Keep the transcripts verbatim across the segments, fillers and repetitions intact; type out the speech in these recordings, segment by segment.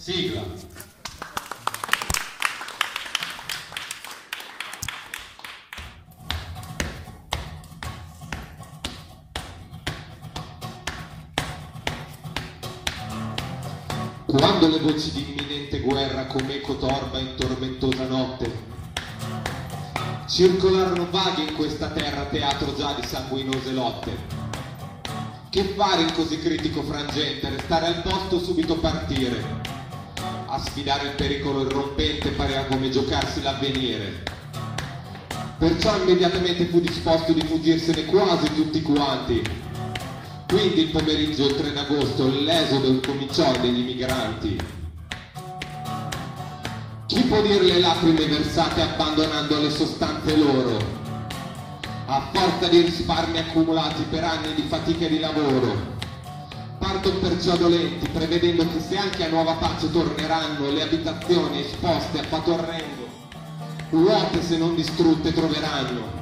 Sigla. Quando le voci di imminente guerra come eco torba in tormentosa notte circolarono vaghe in questa terra, teatro già di sanguinose lotte, che fare in così critico frangente? Restare al posto o subito partire? A sfidare il pericolo irrompente pareva come giocarsi l'avvenire. Perciò immediatamente fu disposto di fuggirsene quasi tutti quanti. Quindi il pomeriggio del tre d'agosto l'esodo incominciò degli migranti. Chi può dire le lacrime versate abbandonando le sostanze loro? A forza di risparmi accumulati per anni di fatica e di lavoro. Partono perciò dolenti, prevedendo che se anche a nuova pace torneranno, le abitazioni esposte a fato orrendo, vuote se non distrutte troveranno.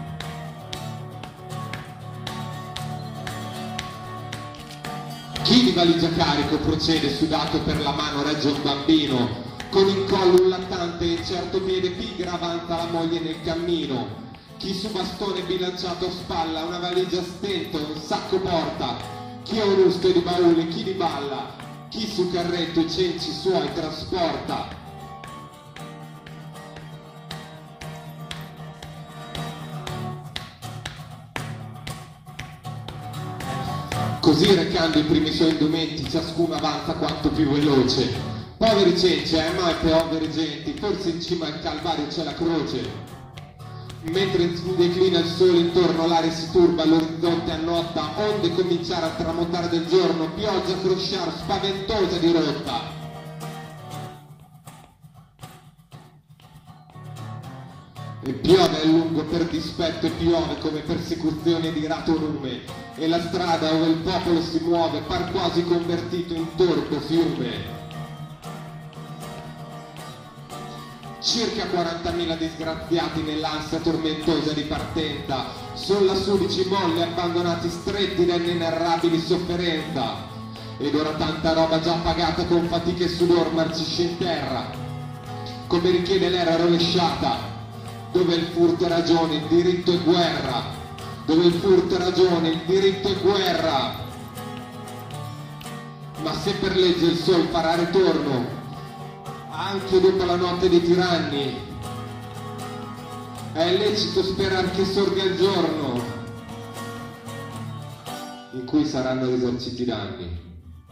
Chi di valigia carico procede sudato per la mano regge un bambino, con in collo un lattante e certo piede pigra avanza la moglie nel cammino. Chi su bastone bilanciato a spalla una valigia a stento e un sacco porta, chi ha un rusto di baule, chi di balla, chi su carretto i cenci suoi trasporta. Così recando i primi suoi indumenti, ciascuno avanza quanto più veloce. Poveri cenci, eh, ma poveri genti, forse in cima al Calvario c'è la croce. Mentre declina il sole intorno, l'aria si turba, l'orizzonte annotta, onde cominciare a tramontare del giorno, pioggia crosciar spaventosa di rotta. E piove a lungo per dispetto e piove come persecuzione di rato lume, e la strada dove il popolo si muove par quasi convertito in torpo fiume. Circa quarantamila disgraziati nell'ansia tormentosa di partenza, son lassù di cimolle abbandonati stretti da inenarrabili sofferenza, ed ora tanta roba già pagata con fatica e sudor marcisce in terra, come richiede l'era rovesciata, dove il furto è ragione, il diritto è guerra, dove il furto è ragione, il diritto è guerra. Ma se per legge il sol farà ritorno, anche dopo la notte dei tiranni, è lecito sperare che sorga il giorno in cui saranno risarciti i danni.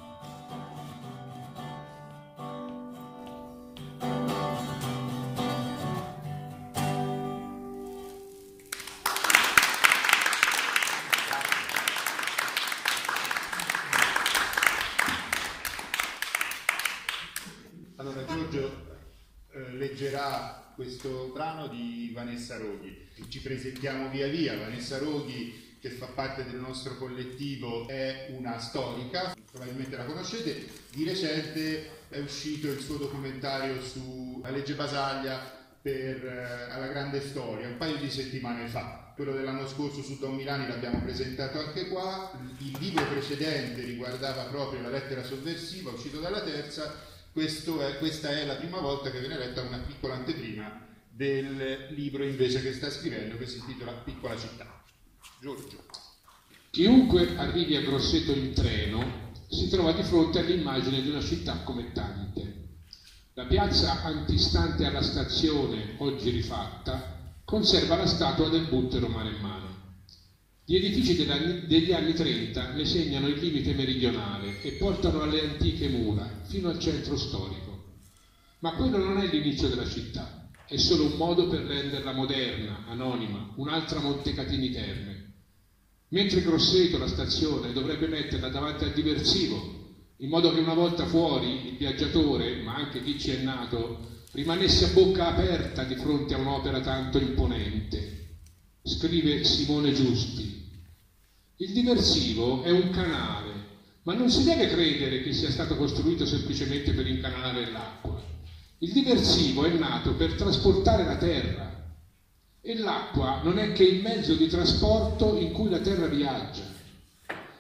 Allora Giorgio eh, leggerà questo brano di Vanessa Roghi. Ci presentiamo via via. Vanessa Roghi, che fa parte del nostro collettivo, è una storica, probabilmente la conoscete. Di recente è uscito il suo documentario sulla legge Basaglia per eh, alla grande storia, un paio di settimane fa. Quello dell'anno scorso su Don Milani l'abbiamo presentato anche qua. Il libro precedente riguardava proprio la lettera sovversiva, uscito dalla Terza. Questo è, questa è la prima volta che viene letta una piccola anteprima del libro invece che sta scrivendo, che si intitola Piccola città. Giorgio. Chiunque arrivi a Grosseto in treno si trova di fronte all'immagine di una città come tante. La piazza antistante alla stazione, oggi rifatta, conserva la statua del buttero maremmano. Gli edifici degli anni trenta ne segnano il limite meridionale e portano alle antiche mura fino al centro storico. Ma quello non è l'inizio della città, è solo un modo per renderla moderna, anonima, un'altra Montecatini Terme. Mentre Grosseto, la stazione, dovrebbe metterla davanti al diversivo, in modo che una volta fuori il viaggiatore, ma anche chi ci è nato, rimanesse a bocca aperta di fronte a un'opera tanto imponente. Scrive Simone Giusti. Il diversivo è un canale, ma non si deve credere che sia stato costruito semplicemente per incanalare l'acqua. Il diversivo è nato per trasportare la terra e l'acqua non è che il mezzo di trasporto in cui la terra viaggia.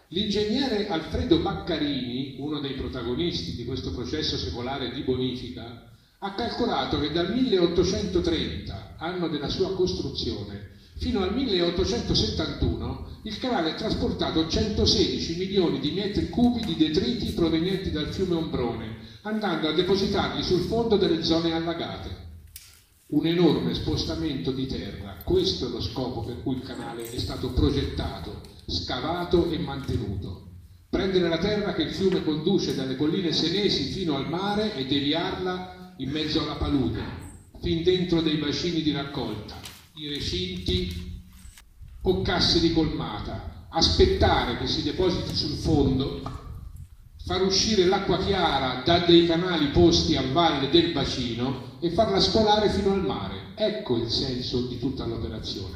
L'ingegnere Alfredo Baccarini, uno dei protagonisti di questo processo secolare di bonifica, ha calcolato che dal milleottocentotrenta, anno della sua costruzione, fino al milleottocentosettantuno il canale ha trasportato centosedici milioni di metri cubi di detriti provenienti dal fiume Ombrone, andando a depositarli sul fondo delle zone allagate. Un enorme spostamento di terra, questo è lo scopo per cui il canale è stato progettato, scavato e mantenuto. Prendere la terra che il fiume conduce dalle colline senesi fino al mare e deviarla in mezzo alla palude, fin dentro dei bacini di raccolta, i recinti o casse di colmata, aspettare che si depositi sul fondo, far uscire l'acqua chiara da dei canali posti a valle del bacino e farla scolare fino al mare. Ecco il senso di tutta l'operazione.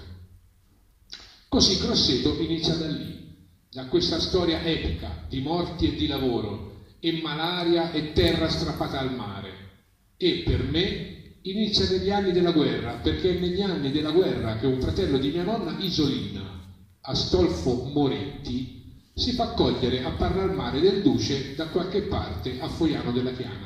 Così Grosseto inizia da lì, da questa storia epica di morti e di lavoro, e malaria e terra strappata al mare. E per me inizia negli anni della guerra, perché è negli anni della guerra che un fratello di mia nonna, Isolina, Astolfo Moretti, si fa cogliere a parlar male del duce da qualche parte a Foiano della Chiana.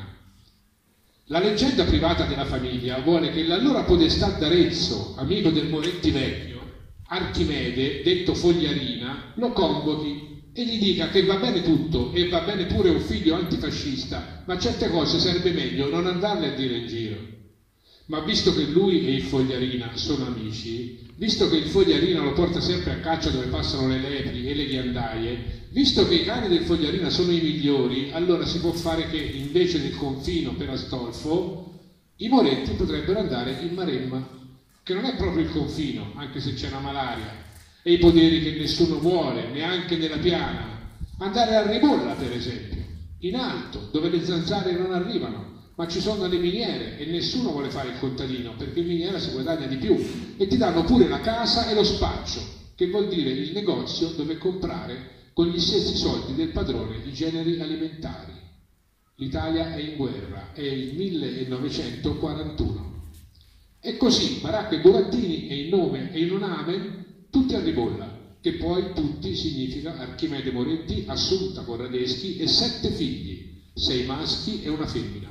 La leggenda privata della famiglia vuole che l'allora podestà d'Arezzo, amico del Moretti vecchio, Archimede, detto Fogliarina, lo convochi e gli dica che va bene tutto e va bene pure un figlio antifascista, ma certe cose sarebbe meglio non andarle a dire in giro. Ma visto che lui e il Fogliarina sono amici, visto che il Fogliarina lo porta sempre a caccia dove passano le lepri e le ghiandaie, visto che i cani del Fogliarina sono i migliori, allora si può fare che invece del confino per Astolfo, i Moretti potrebbero andare in Maremma, che non è proprio il confino, anche se c'è una malaria, e i poderi che nessuno vuole, neanche nella piana. Andare a Ribolla, per esempio, in alto, dove le zanzare non arrivano, ma ci sono le miniere e nessuno vuole fare il contadino, perché in miniera si guadagna di più, e ti danno pure la casa e lo spaccio, che vuol dire il negozio dove comprare con gli stessi soldi del padrone i generi alimentari. L'Italia è in guerra, è il millenovecentoquarantuno. E così Baracca e Burattini e in nome e in un amen tutti a Ribolla, che poi tutti significa Archimede Moretti, Assunta Corradeschi e sette figli, sei maschi e una femmina.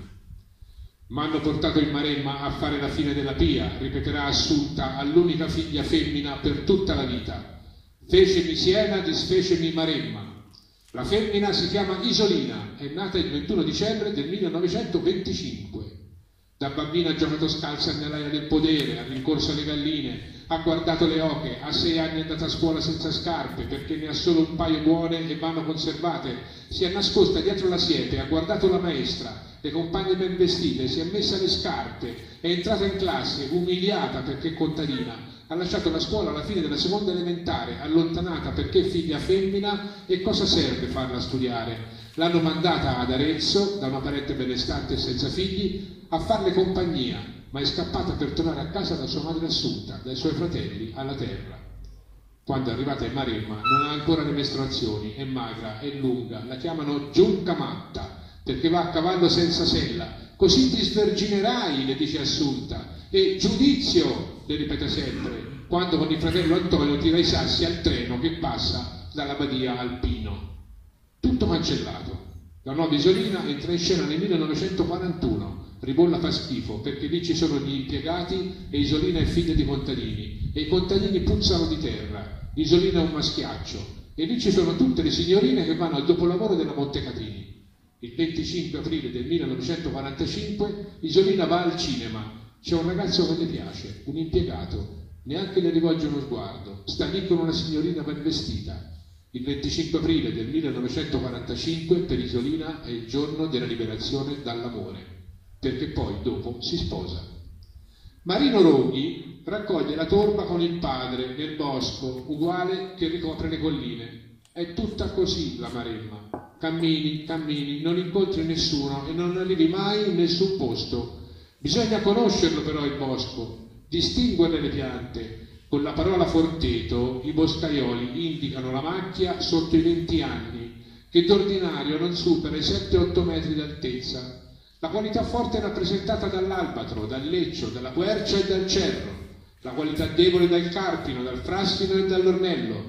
M'hanno portato in Maremma a fare la fine della pia, ripeterà Assunta all'unica figlia femmina per tutta la vita. Fecemi Siena, disfecemi Maremma. La femmina si chiama Isolina, è nata il ventuno dicembre del millenovecentoventicinque. Da bambina ha giocato scalza nell'aia del podere, ha rincorso le galline, ha guardato le oche, a sei anni è andata a scuola senza scarpe perché ne ha solo un paio buone e vanno conservate, si è nascosta dietro la siepe, ha guardato la maestra, le compagne ben vestite, si è messa le scarpe, è entrata in classe, umiliata perché contadina, ha lasciato la scuola alla fine della seconda elementare, allontanata perché figlia femmina, e cosa serve farla studiare? L'hanno mandata ad Arezzo, da una parente benestante e senza figli, a farle compagnia, ma è scappata per tornare a casa da sua madre Assunta, dai suoi fratelli, alla terra. Quando è arrivata in Maremma non ha ancora le mestruazioni, è magra, è lunga, la chiamano giunca matta, perché va a cavallo senza sella. Così ti sverginerai, le dice Assunta, e giudizio, le ripete sempre, quando con il fratello Antonio tira i sassi al treno che passa dalla Badia al Pino. Tutto cancellato. La nuova Isolina entra in scena nel millenovecentoquarantuno. Ribolla fa schifo perché lì ci sono gli impiegati e Isolina è figlia di contadini e i contadini puzzano di terra. Isolina è un maschiaccio e lì ci sono tutte le signorine che vanno al dopolavoro della Montecatini. Il venticinque aprile del millenovecentoquarantacinque Isolina va al cinema. C'è un ragazzo che le piace, un impiegato, neanche le rivolge uno sguardo, sta lì con una signorina ben vestita. Il venticinque aprile del millenovecentoquarantacinque per Isolina è il giorno della liberazione dall'amore, perché poi dopo si sposa. Marino Roghi raccoglie la torba con il padre nel bosco, uguale che ricopre le colline. È tutta così la Maremma. Cammini, cammini, non incontri nessuno e non arrivi mai in nessun posto. Bisogna conoscerlo però il bosco, distinguere le piante. Con la parola forteto i boscaioli indicano la macchia sotto i venti anni, che d'ordinario non supera i sette otto metri d'altezza. La qualità forte è rappresentata dall'albatro, dal leccio, dalla quercia e dal cerro, la qualità debole dal carpino, dal frassino e dall'ornello.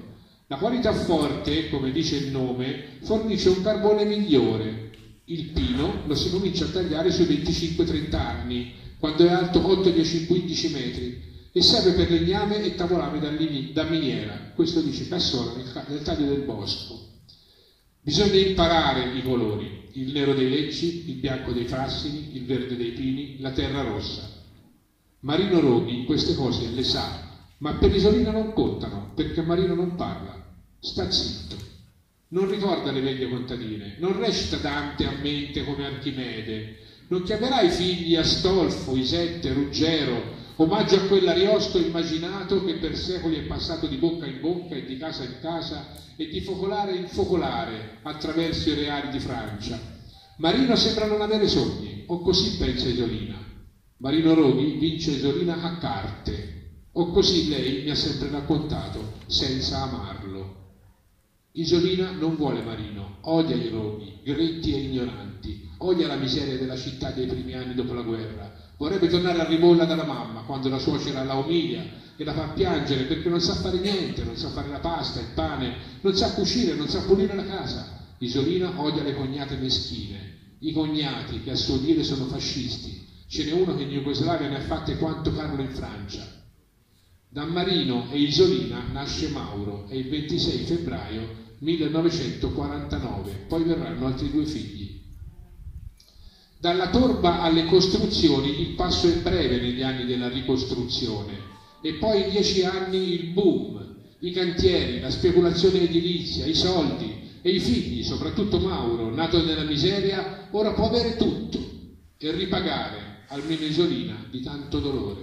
La qualità forte, come dice il nome, fornisce un carbone migliore. Il pino lo si comincia a tagliare sui venticinque trenta anni, quando è alto otto, dieci, quindici metri, e serve per legname e tavolame da miniera. Questo dice Cassola nel, nel taglio del bosco. Bisogna imparare i colori: il nero dei lecci, il bianco dei frassini, il verde dei pini, la terra rossa. Marino Roghi queste cose le sa, ma per Isolina non contano, perché Marino non parla, sta zitto, non ricorda le veglie contadine, non recita Dante a mente come Archimede, non chiamerà i figli Astolfo, Isette, Ruggero, omaggio a quell'Ariosto immaginato che per secoli è passato di bocca in bocca e di casa in casa e di focolare in focolare attraverso i reali di Francia. Marino sembra non avere sogni, o così pensa Isolina. Marino Roghi vince Isolina a carte, o così lei mi ha sempre raccontato, senza amarlo. Isolina non vuole Marino, odia i Roghi, gretti e ignoranti, odia la miseria della città dei primi anni dopo la guerra. Vorrebbe tornare a Ribolla dalla mamma, quando la suocera la umilia e la fa piangere perché non sa fare niente, non sa fare la pasta, il pane, non sa cucire, non sa pulire la casa. Isolina odia le cognate meschine, i cognati che a suo dire sono fascisti. Ce n'è uno che in Jugoslavia ne ha fatte quanto Carlo in Francia. Da Marino e Isolina nasce Mauro, e il ventisei febbraio millenovecentoquarantanove, poi verranno altri due figli. Dalla torba alle costruzioni il passo è breve negli anni della ricostruzione, e poi in dieci anni il boom, i cantieri, la speculazione edilizia, i soldi e i figli, soprattutto Mauro, nato nella miseria, ora può avere tutto e ripagare, almeno Isolina, di tanto dolore.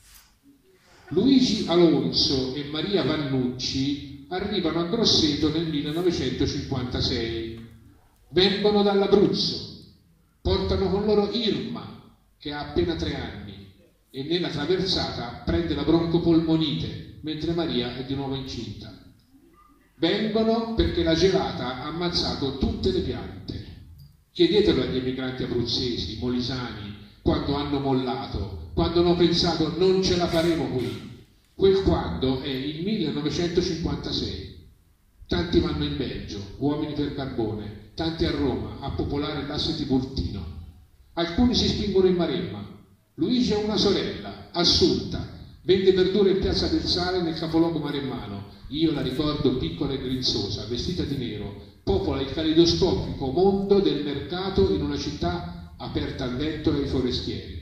Luigi Alonso e Maria Vannucci arrivano a Grosseto nel millenovecentocinquantasei. Vengono dall'Abruzzo, portano con loro Irma, che ha appena tre anni, e nella traversata prende la broncopolmonite, mentre Maria è di nuovo incinta. Vengono perché la gelata ha ammazzato tutte le piante. Chiedetelo agli emigranti abruzzesi, molisani, quando hanno mollato, quando hanno pensato non ce la faremo qui. Quel quando è il millenovecentocinquantasei. Tanti vanno in Belgio, uomini per carbone, tanti a Roma a popolare l'asse tiburtino. Alcuni si spingono in Maremma. Luigi ha una sorella, Assunta, vende verdure in Piazza del Sale nel capoluogo maremmano. Io la ricordo piccola e grinzosa, vestita di nero, popola il caleidoscopico mondo del mercato in una città aperta al vento e ai forestieri.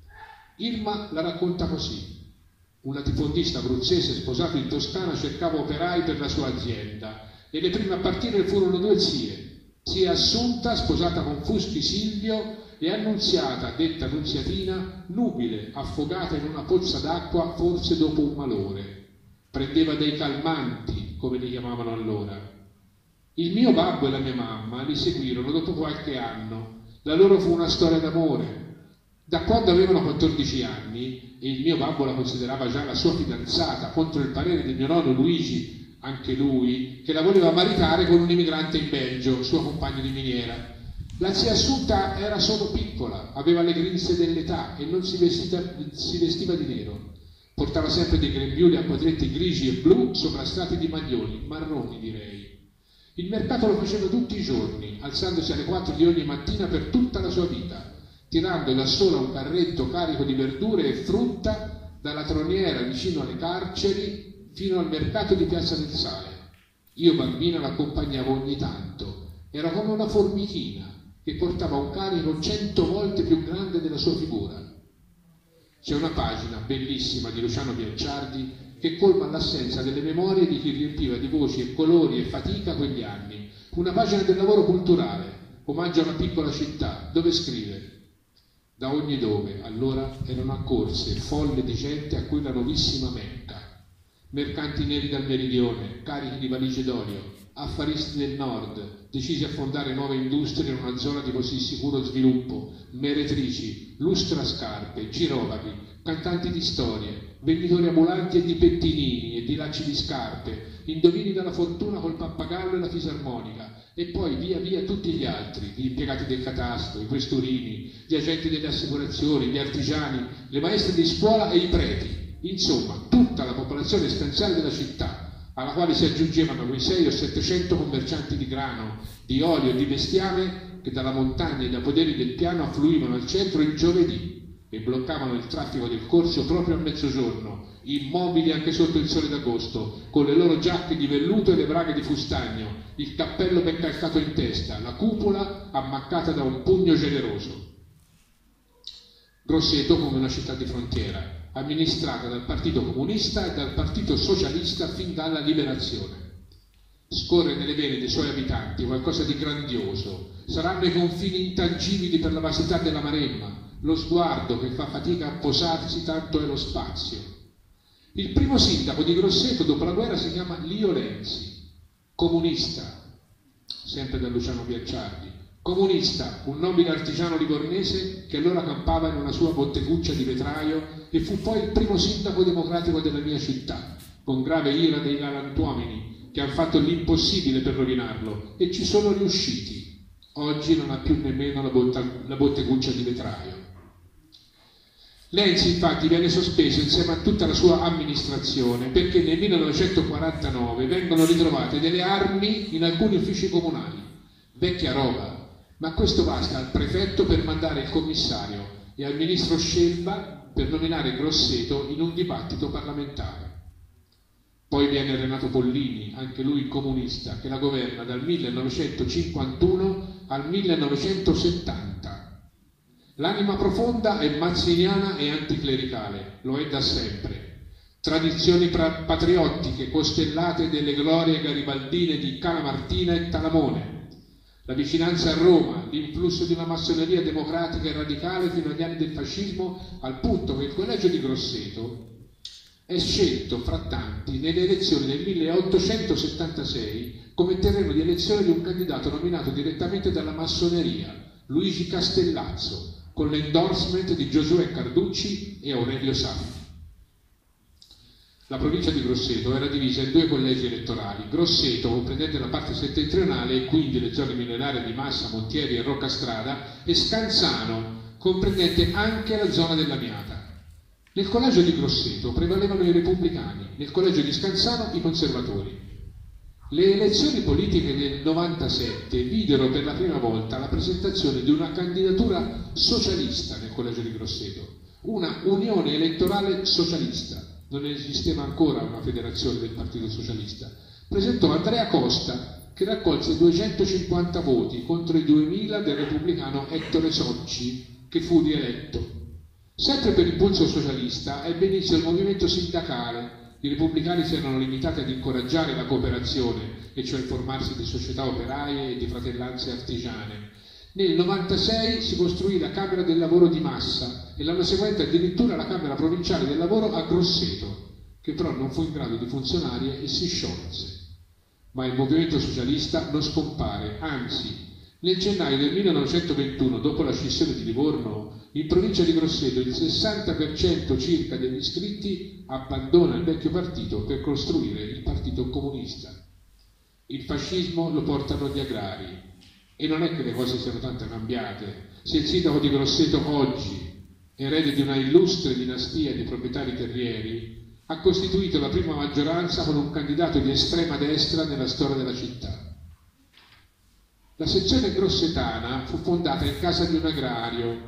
Irma la racconta così: un latifondista abruzzese sposato in Toscana cercava operai per la sua azienda e le prime a partire furono due zie, zia Assunta sposata con Fuschi Silvio e Annunziata, detta Nunziatina, nubile, affogata in una pozza d'acqua forse dopo un malore. Prendeva dei calmanti, come li chiamavano allora. Il mio babbo e la mia mamma li seguirono dopo qualche anno. La loro fu una storia d'amore. Da quando avevano quattordici anni, e il mio babbo la considerava già la sua fidanzata, contro il parere del mio nonno Luigi, anche lui, che la voleva maritare con un immigrante in Belgio, suo compagno di miniera. La zia Assunta era solo piccola, aveva le grinze dell'età e non si, vestita, si vestiva di nero. Portava sempre dei grembiuli a quadretti grigi e blu sovrastati di maglioni, marroni direi. Il mercato lo faceva tutti i giorni, alzandosi alle quattro di ogni mattina per tutta la sua vita, tirando da sola un carretto carico di verdure e frutta dalla troniera vicino alle carceri fino al mercato di Piazza del Sale. Io bambina l'accompagnavo ogni tanto, era come una formichina che portava un carico cento volte più grande della sua figura. C'è una pagina bellissima di Luciano Bianciardi che colma l'assenza delle memorie di chi riempiva di voci e colori e fatica quegli anni, una pagina del lavoro culturale, omaggio a una piccola città, dove scrive: da ogni dove allora erano accorse folle di gente a quella nuovissima Mecca, mercanti neri dal meridione, carichi di valigie d'olio, affaristi del nord, decisi a fondare nuove industrie in una zona di così sicuro sviluppo, meretrici, lustrascarpe, girovaghi, cantanti di storie, venditori ambulanti e di pettinini e di lacci di scarpe, indovini dalla fortuna col pappagallo e la fisarmonica, e poi via via tutti gli altri, gli impiegati del catasto, i questurini, gli agenti delle assicurazioni, gli artigiani, le maestre di scuola e i preti, insomma tutta la popolazione stanziale della città, alla quale si aggiungevano quei sei o settecento commercianti di grano, di olio e di bestiame che dalla montagna e dai poderi del piano affluivano al centro il giovedì e bloccavano il traffico del corso proprio a mezzogiorno, immobili anche sotto il sole d'agosto, con le loro giacche di velluto e le braghe di fustagno, il cappello ben calcato in testa, la cupola ammaccata da un pugno generoso. Grosseto come una città di frontiera, amministrata dal Partito Comunista e dal Partito Socialista fin dalla liberazione. Scorre nelle vene dei suoi abitanti qualcosa di grandioso. Saranno i confini intangibili per la vastità della Maremma, lo sguardo che fa fatica a posarsi, tanto è lo spazio. Il primo sindaco di Grosseto dopo la guerra si chiama Lio Lenzi, comunista, sempre da Luciano Bianciardi, comunista, un nobile artigiano livornese che allora campava in una sua botteguccia di vetraio e fu poi il primo sindaco democratico della mia città, con grave ira dei galantuomini che hanno fatto l'impossibile per rovinarlo e ci sono riusciti. Oggi non ha più nemmeno la, botta, la botteguccia di vetraio. Lenzi infatti viene sospeso insieme a tutta la sua amministrazione perché nel millenovecentoquarantanove vengono ritrovate delle armi in alcuni uffici comunali. Vecchia roba, ma questo basta al prefetto per mandare il commissario e al ministro Scelba per nominare Grosseto in un dibattito parlamentare. Poi viene Renato Pollini, anche lui comunista, che la governa dal millenovecentocinquantuno al millenovecentosettanta. L'anima profonda è mazziniana e anticlericale, lo è da sempre. Tradizioni patriottiche costellate delle glorie garibaldine di Calamartina e Talamone. La vicinanza a Roma, l'influsso di una massoneria democratica e radicale fino agli anni del fascismo, al punto che il collegio di Grosseto è scelto fra tanti nelle elezioni del milleottocentosettantasei come terreno di elezione di un candidato nominato direttamente dalla massoneria, Luigi Castellazzo, con l'endorsement di Giosuè Carducci e Aurelio Saffi. La provincia di Grosseto era divisa in due collegi elettorali, Grosseto comprendente la parte settentrionale e quindi le zone minerarie di Massa, Montieri e Roccastrada, e Scanzano comprendente anche la zona dell'Amiata. Nel collegio di Grosseto prevalevano i repubblicani, nel collegio di Scanzano i conservatori. Le elezioni politiche del novantasette videro per la prima volta la presentazione di una candidatura socialista nel collegio di Grosseto, una unione elettorale socialista, non esisteva ancora una federazione del Partito Socialista. Presentò Andrea Costa che raccolse duecentocinquanta voti contro i duemila del repubblicano Ettore Socci che fu rieletto. Sempre per impulso socialista ebbe inizio il movimento sindacale. I repubblicani si erano limitati ad incoraggiare la cooperazione, e cioè il formarsi di società operaie e di fratellanze artigiane. Nel novantasei si costruì la Camera del Lavoro di Massa e l'anno seguente addirittura la Camera Provinciale del Lavoro a Grosseto, che però non fu in grado di funzionare e si sciolse. Ma il movimento socialista non scompare, anzi, nel gennaio del millenovecentoventuno, dopo la scissione di Livorno, in provincia di Grosseto il sessanta per cento circa degli iscritti abbandona il vecchio partito per costruire il Partito Comunista. Il fascismo lo portano gli agrari e non è che le cose siano tanto cambiate. Se il sindaco di Grosseto oggi, erede di una illustre dinastia di proprietari terrieri, ha costituito la prima maggioranza con un candidato di estrema destra nella storia della città. La sezione grossetana fu fondata in casa di un agrario,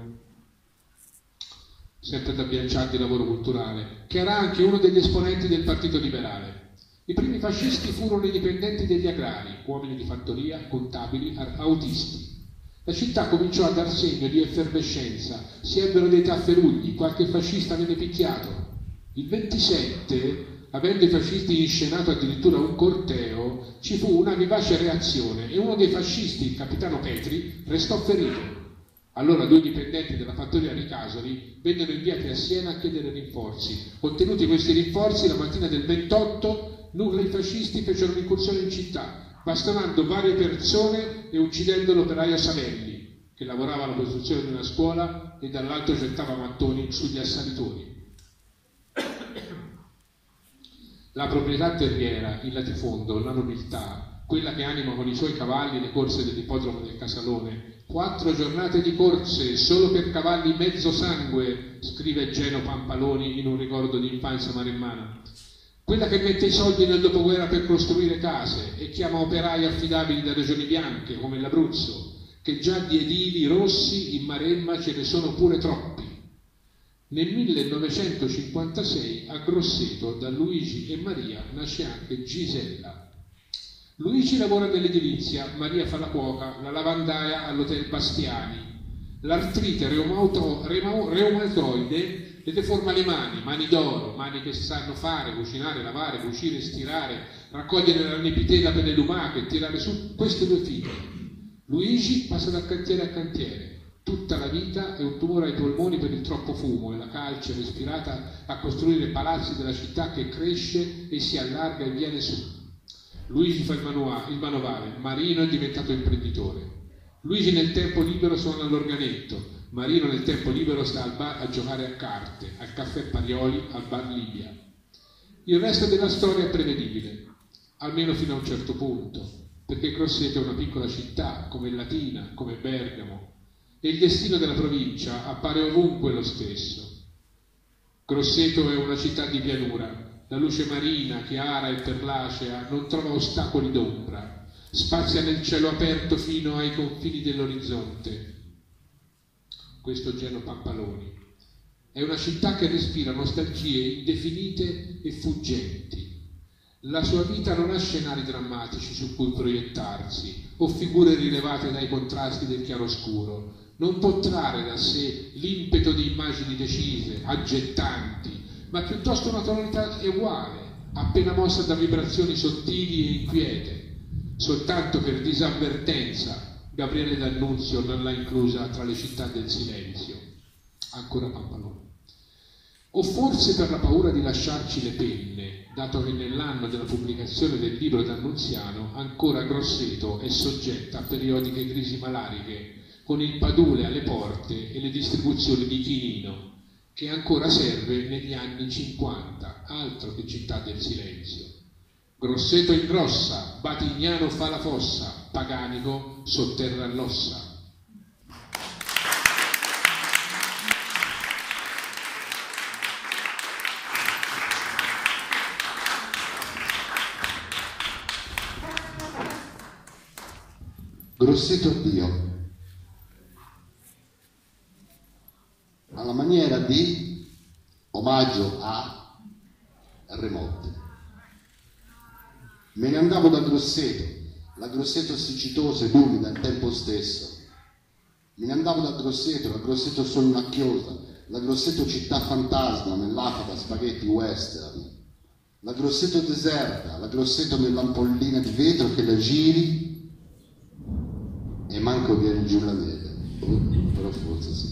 sempre da Bianciardi Lavoro Culturale, che era anche uno degli esponenti del Partito Liberale. I primi fascisti furono i dipendenti degli agrari, uomini di fattoria, contabili, autisti. La città cominciò a dar segno di effervescenza, si ebbero dei tafferugli, qualche fascista venne picchiato. Il ventisette, avendo i fascisti inscenato addirittura un corteo, ci fu una vivace reazione e uno dei fascisti, il capitano Petri, restò ferito. Allora due dipendenti della fattoria Ricasoli vennero inviati a Siena a chiedere rinforzi. Ottenuti questi rinforzi, la mattina del ventotto, nuclei fascisti fecero un'incursione in città, bastonando varie persone e uccidendo l'operaio Savelli, che lavorava alla costruzione di una scuola e dall'alto gettava mattoni sugli assalitori. La proprietà terriera, il latifondo, la nobiltà, quella che anima con i suoi cavalli le corse dell'ippodromo del Casalone. Quattro giornate di corse solo per cavalli mezzo sangue, scrive Geno Pampaloni in un ricordo di infanzia maremmana. quella che mette i soldi nel dopoguerra per costruire case e chiama operai affidabili da regioni bianche come l'Abruzzo, che già di edili rossi in Maremma ce ne sono pure troppi. Nel millenovecentocinquantasei a Grosseto da Luigi e Maria nasce anche Gisella. Luigi lavora nell'edilizia, Maria fa la cuoca, la lavandaia all'Hotel Bastiani. L'artrite reumatoide le deforma le mani, mani d'oro, mani che sanno fare, cucinare, lavare, cucire, stirare, raccogliere la nipitella per le lumache e tirare su queste due figlie. Luigi passa da cantiere a cantiere. Tutta la vita è un tumore ai polmoni per il troppo fumo e la calce respirata a costruire palazzi della città che cresce e si allarga e viene su. Luigi fa il, manuale, il manovale, Marino è diventato imprenditore. Luigi nel tempo libero suona l'organetto, Marino nel tempo libero sta al bar a giocare a carte, al caffè Parioli, al bar Libia. Il resto della storia è prevedibile, almeno fino a un certo punto, perché Grosseto è una piccola città, come Latina, come Bergamo, e il destino della provincia appare ovunque lo stesso. Grosseto è una città di pianura, la luce marina, chiara e perlacea non trova ostacoli d'ombra, spazia nel cielo aperto fino ai confini dell'orizzonte. Questo Geno Pampaloni. È una città che respira nostalgie indefinite e fuggenti. La sua vita non ha scenari drammatici su cui proiettarsi o figure rilevate dai contrasti del chiaroscuro. Non può trarre da sé l'impeto di immagini decise, aggettanti, ma piuttosto una tonalità uguale, appena mossa da vibrazioni sottili e inquiete. Soltanto per disavvertenza Gabriele D'Annunzio non l'ha inclusa tra le città del silenzio. Ancora Pampaloni. O forse per la paura di lasciarci le penne, dato che nell'anno della pubblicazione del libro d'Annunziano ancora Grosseto è soggetta a periodiche crisi malariche, con il Padule alle porte e le distribuzioni di chinino, che ancora serve negli anni cinquanta, altro che città del silenzio. Grosseto ingrossa, Batignano fa la fossa, Paganico sotterra l'ossa. Grosseto addio. Alla maniera di omaggio a Remotte. Me ne andavo da Grosseto, la Grosseto siccitosa ed umida al tempo stesso. Me ne andavo da Grosseto, la Grosseto sonnacchiosa, la Grosseto città fantasma nell'afa da spaghetti western, la Grosseto deserta, la Grosseto nell'ampollina di vetro che la giri e manco viene giù la neve, oh, però forse sì.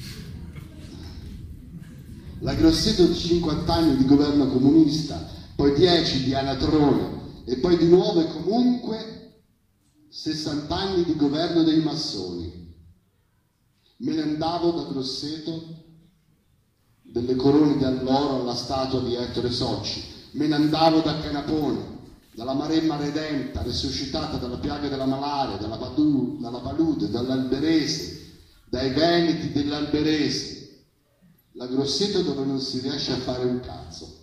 La Grosseto di cinquanta anni di governo comunista, poi dieci di Anatrone, e poi di nuovo e comunque sessanta anni di governo dei massoni. Me ne andavo da Grosseto, delle corone d'alloro alla statua di Ettore Socci, me ne andavo da Canapone, dalla Maremma redenta, resuscitata dalla piaga della malaria, dalla, Padu, dalla palude, dall'Alberese, dai veneti dell'Alberese. La Grosseto dove non si riesce a fare un cazzo.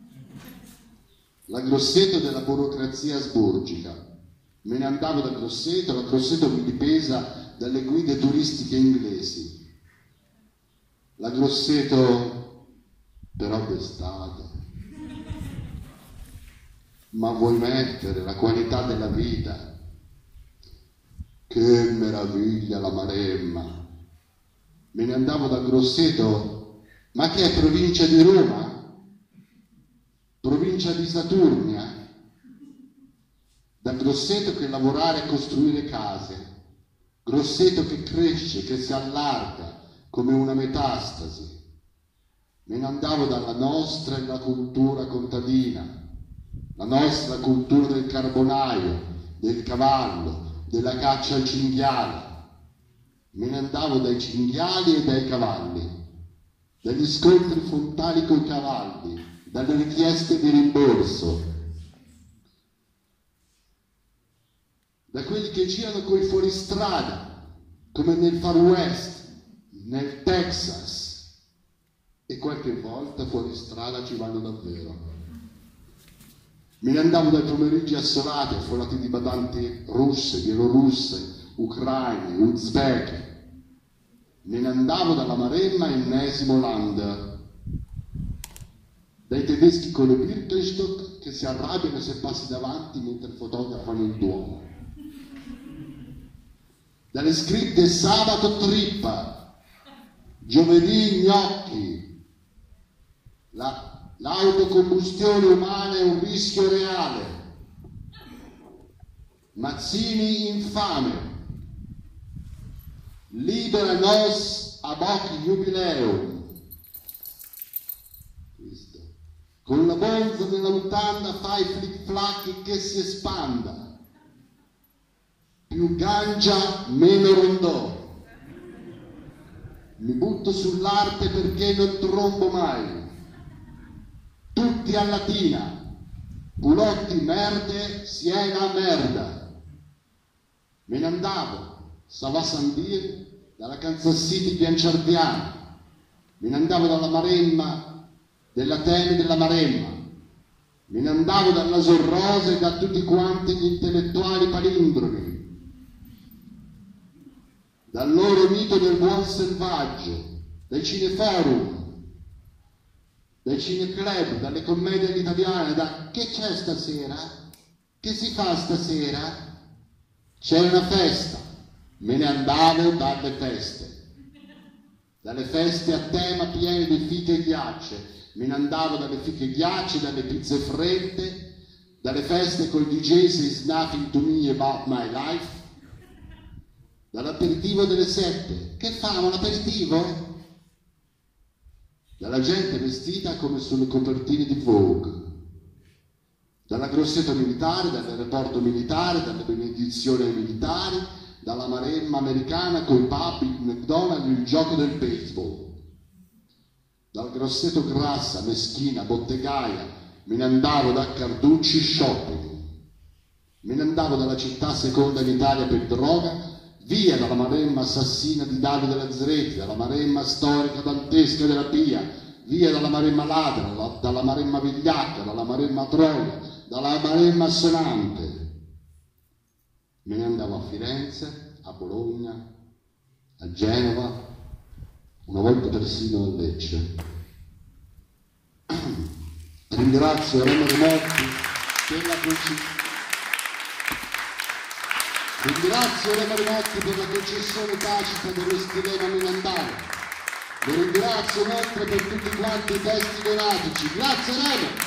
La Grosseto della burocrazia asburgica. Me ne andavo da Grosseto, la Grosseto mi dipesa dalle guide turistiche inglesi. La Grosseto però d'estate. Ma vuoi mettere la qualità della vita? Che meraviglia la Maremma! Me ne andavo da Grosseto, ma che è provincia di Roma? Provincia di Saturnia? Da Grosseto che lavorare e costruire case, Grosseto che cresce, che si allarga come una metastasi. Me ne andavo dalla nostra e la cultura contadina, la nostra cultura del carbonaio, del cavallo, della caccia al cinghiale. Me ne andavo dai cinghiali e dai cavalli, dagli scontri frontali coi cavalli, dalle richieste di rimborso, da quelli che girano coi fuoristrada, come nel Far West, nel Texas, e qualche volta fuoristrada ci vanno davvero. Me ne andavo dai pomeriggi assolati, affollati di badanti russe, bielorusse, ucraine, uzbeke. Me ne andavo dalla Maremma ennesimo land, dai tedeschi con le Birkenstock che si arrabbiano se passi davanti mentre fotografano il Duomo, dalle scritte sabato trippa, giovedì gnocchi, la, l'autocombustione umana è un rischio reale, Mazzini infame, libera nos ab hoc jubileum, con la bonza della mutanda fai flick flack che si espanda, più ganja meno rondò, mi butto sull'arte perché non trombo mai, tutti a latina, Pulotti merde, Siena merda. Me ne andavo, Sava San Dir, dalla Kansas City Pianciardiana, me ne andavo dalla Maremma, dell'Atene della Maremma, me ne andavo dalla Sorrosa e da tutti quanti gli intellettuali palindromi, dal loro mito del buon selvaggio, dai cineforum, dai cineclub, dalle commedie all'italiana, da che c'è stasera? Che si fa stasera? C'è una festa, me ne andavo dalle feste, dalle feste a tema piene di fiche e ghiacce, me ne andavo dalle fiche ghiacce, dalle pizze fredde, dalle feste col D J Says Nothing to Me About My Life, dall'aperitivo delle sette. Che famo, l'aperitivo? Dalla gente vestita come sulle copertine di Vogue, dalla Grosseto militare, dall'aeroporto militare, dalle benedizioni ai militari, dalla Maremma americana coi pub, il McDonald's, il gioco del baseball. Dal Grosseto grassa, meschina, bottegaia, me ne andavo da Carducci shopping, me ne andavo dalla città seconda in Italia per droga, via dalla Maremma assassina di Davide Lazzaretti, dalla Maremma storica dantesca della Pia, via dalla Maremma ladra, dalla Maremma vigliacca, dalla Maremma troia, dalla Maremma assonante. Me ne andavo a Firenze, a Bologna, a Genova, una volta persino a Lecce. Ringrazio Remo Remotti per la concessione ringrazio Remo Remotti per la concessione tacita dello stilema me ne andavo. Lo ringrazio inoltre per tutti quanti i testi donatici. Grazie Remo!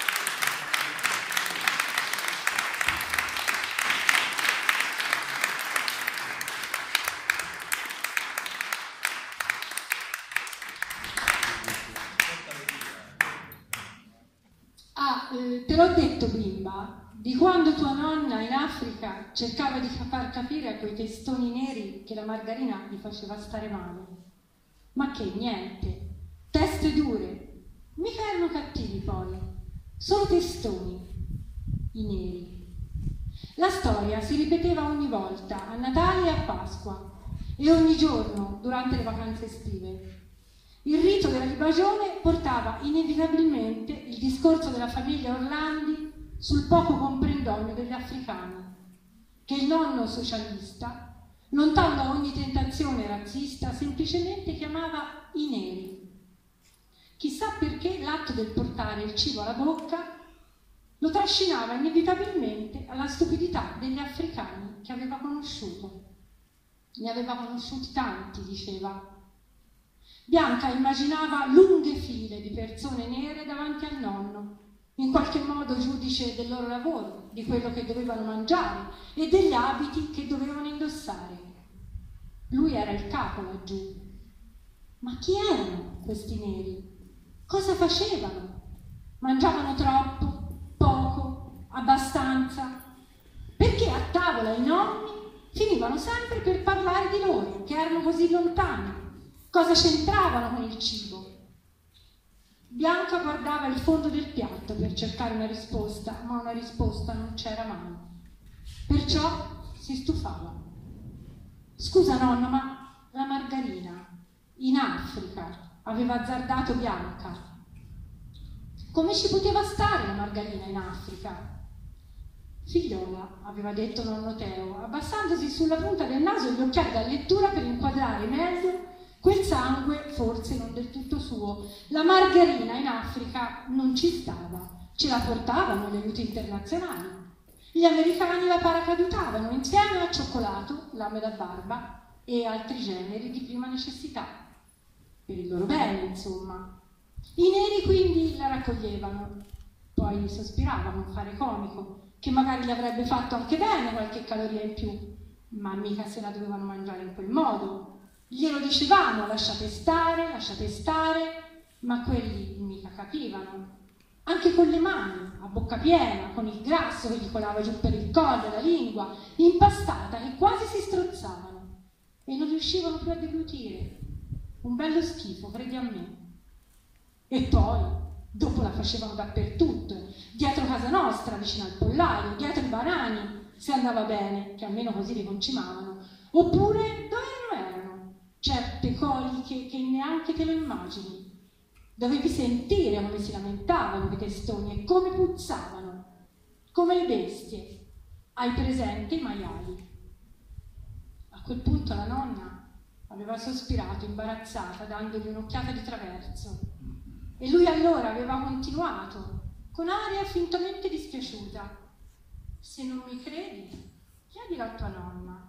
Te l'ho detto bimba, di quando tua nonna in Africa cercava di far capire a quei testoni neri che la margarina gli faceva stare male. Ma che niente, teste dure, mica erano cattivi poi, solo testoni, i neri. La storia si ripeteva ogni volta, a Natale e a Pasqua, e ogni giorno durante le vacanze estive. Il rito della libagione portava inevitabilmente il discorso della famiglia Orlandi sul poco comprendonio degli africani, che il nonno socialista, lontano da ogni tentazione razzista, semplicemente chiamava i neri. Chissà perché l'atto del portare il cibo alla bocca lo trascinava inevitabilmente alla stupidità degli africani che aveva conosciuto. Ne aveva conosciuti tanti, diceva. Bianca immaginava lunghe file di persone nere davanti al nonno, in qualche modo giudice del loro lavoro, di quello che dovevano mangiare e degli abiti che dovevano indossare. Lui era il capo laggiù. Ma chi erano questi neri? Cosa facevano? Mangiavano troppo? Poco? Abbastanza? Perché a tavola i nonni finivano sempre per parlare di loro, che erano così lontani? Cosa c'entravano con il cibo? Bianca guardava il fondo del piatto per cercare una risposta, ma una risposta non c'era mai. Perciò si stufava. Scusa nonno, ma la margarina in Africa aveva azzardato Bianca. come ci poteva stare la margarina in Africa? Figliola, aveva detto nonno Teo, abbassandosi sulla punta del naso gli occhiali da lettura per inquadrare meglio quel sangue forse non del tutto suo. La margarina in Africa non ci stava, ce la portavano gli aiuti internazionali. Gli americani la paracadutavano insieme a cioccolato, lame da barba e altri generi di prima necessità. Per il loro bene, insomma. I neri quindi la raccoglievano, poi sospiravano un fare comico, che magari gli avrebbe fatto anche bene qualche caloria in più, ma mica se la dovevano mangiare in quel modo. Glielo dicevamo, lasciate stare, lasciate stare, ma quelli mica capivano. Anche con le mani, a bocca piena, con il grasso che gli colava giù per il collo, la lingua, impastata, che quasi si strozzavano e non riuscivano più a deglutire. Un bello schifo, credi a me. E poi, dopo la facevano dappertutto, dietro casa nostra, vicino al pollaio, dietro i banani, se andava bene, che almeno così li concimavano, oppure dove non erano certe coliche che neanche te lo immagini. Dovevi sentire come si lamentavano quei testoni e come puzzavano, come le bestie. Hai presente i maiali? A quel punto la nonna aveva sospirato imbarazzata, dandogli un'occhiata di traverso. E lui allora aveva continuato, con aria fintamente dispiaciuta. Se non mi credi, chiedilo a tua nonna.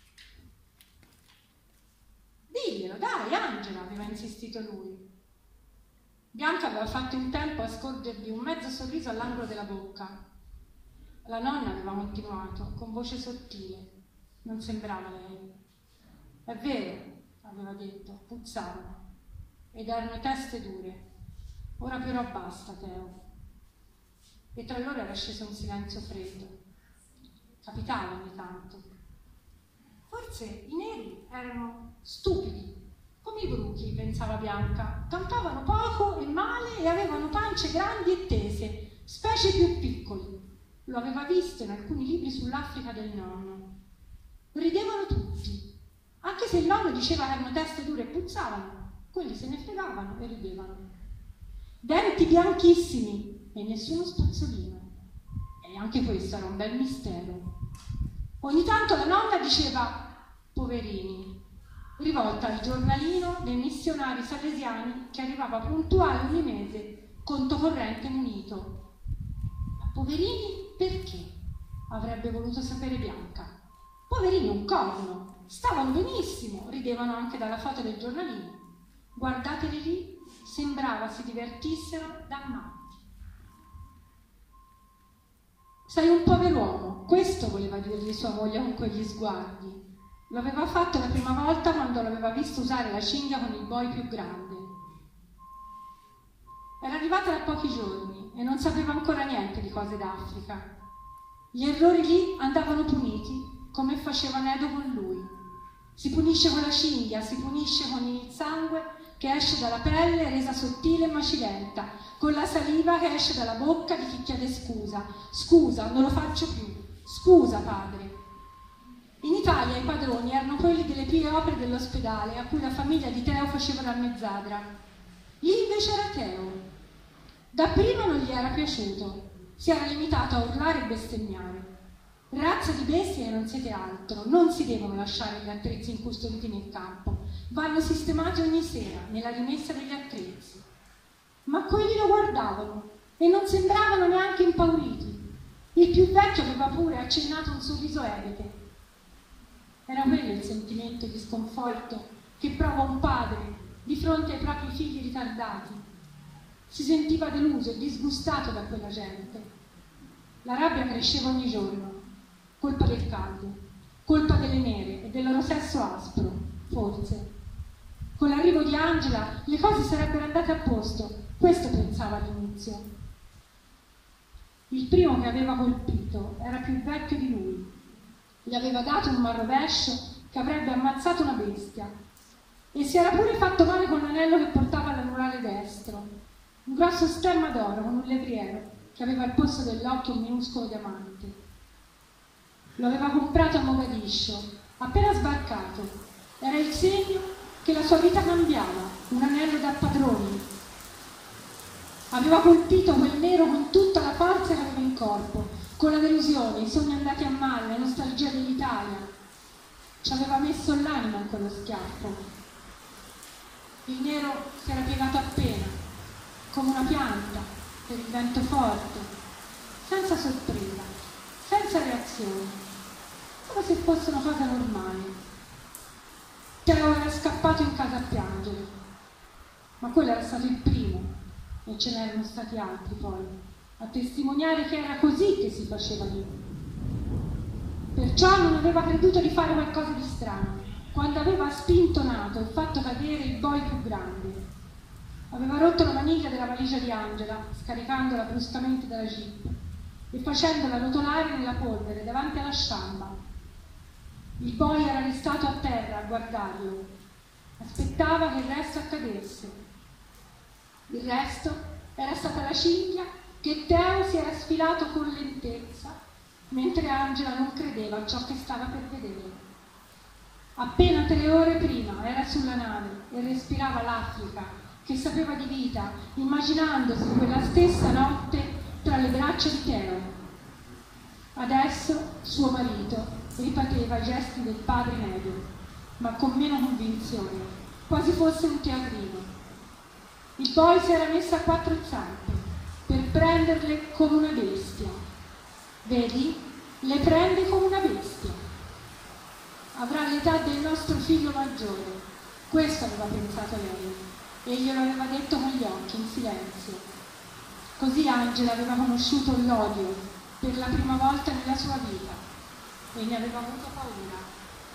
Diglielo, dai, Angela, aveva insistito lui. Bianca aveva fatto in tempo a scorgergli un mezzo sorriso all'angolo della bocca. La nonna aveva continuato, con voce sottile. Non sembrava lei. È vero, aveva detto, puzzavano. Ed erano teste dure. Ora però basta, Teo. E tra loro era sceso un silenzio freddo. Capitava ogni tanto. Forse i neri erano stupidi, come i bruchi, pensava Bianca. Campavano poco e male e avevano pance grandi e tese, specie più piccoli. Lo aveva visto in alcuni libri sull'Africa del nonno. Ridevano tutti. Anche se il nonno diceva che erano teste dure e puzzavano, quelli se ne fregavano e ridevano. Denti bianchissimi e nessuno spazzolino. E anche questo era un bel mistero. Ogni tanto la nonna diceva poverini, rivolta al giornalino dei missionari salesiani che arrivava puntuale ogni mese, conto corrente munito. Ma poverini perché? Avrebbe voluto sapere Bianca. Poverini un corno, stavano benissimo, ridevano anche dalla foto del giornalino. Guardateli lì, sembrava si divertissero da matti. Sei un pover'uomo, questo voleva dirgli sua moglie con quegli sguardi. Lo aveva fatto la prima volta quando l'aveva visto usare la cinghia con il boy più grande. Era arrivata da pochi giorni e non sapeva ancora niente di cose d'Africa. Gli errori lì andavano puniti come faceva Nedo con lui. Si punisce con la cinghia, si punisce con il sangue che esce dalla pelle resa sottile e macilenta, con la saliva che esce dalla bocca di chi chiede scusa. Scusa, non lo faccio più. Scusa, padre. In Italia i padroni erano quelli delle pie opere dell'ospedale a cui la famiglia di Teo faceva da mezzadra. Lì invece era Teo. Dapprima non gli era piaciuto, si era limitato a urlare e bestemmiare. Razza di bestie e non siete altro, non si devono lasciare gli attrezzi incustoditi nel campo, vanno sistemati ogni sera nella rimessa degli attrezzi. Ma quelli lo guardavano e non sembravano neanche impauriti. Il più vecchio aveva pure accennato un sorriso ebete. Era quello il sentimento di sconforto che prova un padre di fronte ai propri figli ritardati. Si sentiva deluso e disgustato da quella gente. La rabbia cresceva ogni giorno, colpa del caldo, colpa delle nere e del loro sesso aspro, forse. Con l'arrivo di Angela le cose sarebbero andate a posto, questo pensava all'inizio. Il primo che aveva colpito era più vecchio di lui. Gli aveva dato un marrovescio che avrebbe ammazzato una bestia e si era pure fatto male con l'anello che portava all'anulare destro, un grosso stemma d'oro con un levriero che aveva al posto dell'occhio un minuscolo diamante. Lo aveva comprato a Mogadiscio, appena sbarcato. Era il segno che la sua vita cambiava, un anello da padroni. Aveva colpito quel nero con tutta la forza che aveva in corpo, con la delusione, i sogni andati a male, la nostalgia dell'Italia. Ci aveva messo l'anima in quello schiaffo. Il nero si era piegato appena, come una pianta, per il vento forte, senza sorpresa, senza reazioni, come se fosse una cosa normale. Teo era scappato in casa a piangere, ma quello era stato il primo, e ce n'erano stati altri poi, a testimoniare che era così che si faceva lì. Perciò non aveva creduto di fare qualcosa di strano, quando aveva spintonato e fatto cadere il boy più grande. Aveva rotto la maniglia della valigia di Angela, scaricandola bruscamente dalla jeep e facendola rotolare nella polvere davanti alla sciamba. Il boy era restato a terra a guardarlo, aspettava che il resto accadesse. Il resto era stata la cinghia che Teo si era sfilato con lentezza, mentre Angela non credeva a ciò che stava per vedere. Appena tre ore prima era sulla nave e respirava l'Africa, che sapeva di vita, immaginandosi quella stessa notte tra le braccia di Teo. Adesso suo marito ripeteva i gesti del padre Nedo, ma con meno convinzione, quasi fosse un teatrino. Il boy si era messo a quattro zampe per prenderle come una bestia. Vedi? Le prende come una bestia. Avrà l'età del nostro figlio maggiore. Questo aveva pensato lei e glielo aveva detto con gli occhi, in silenzio. Così Angela aveva conosciuto l'odio per la prima volta nella sua vita e ne aveva avuto paura.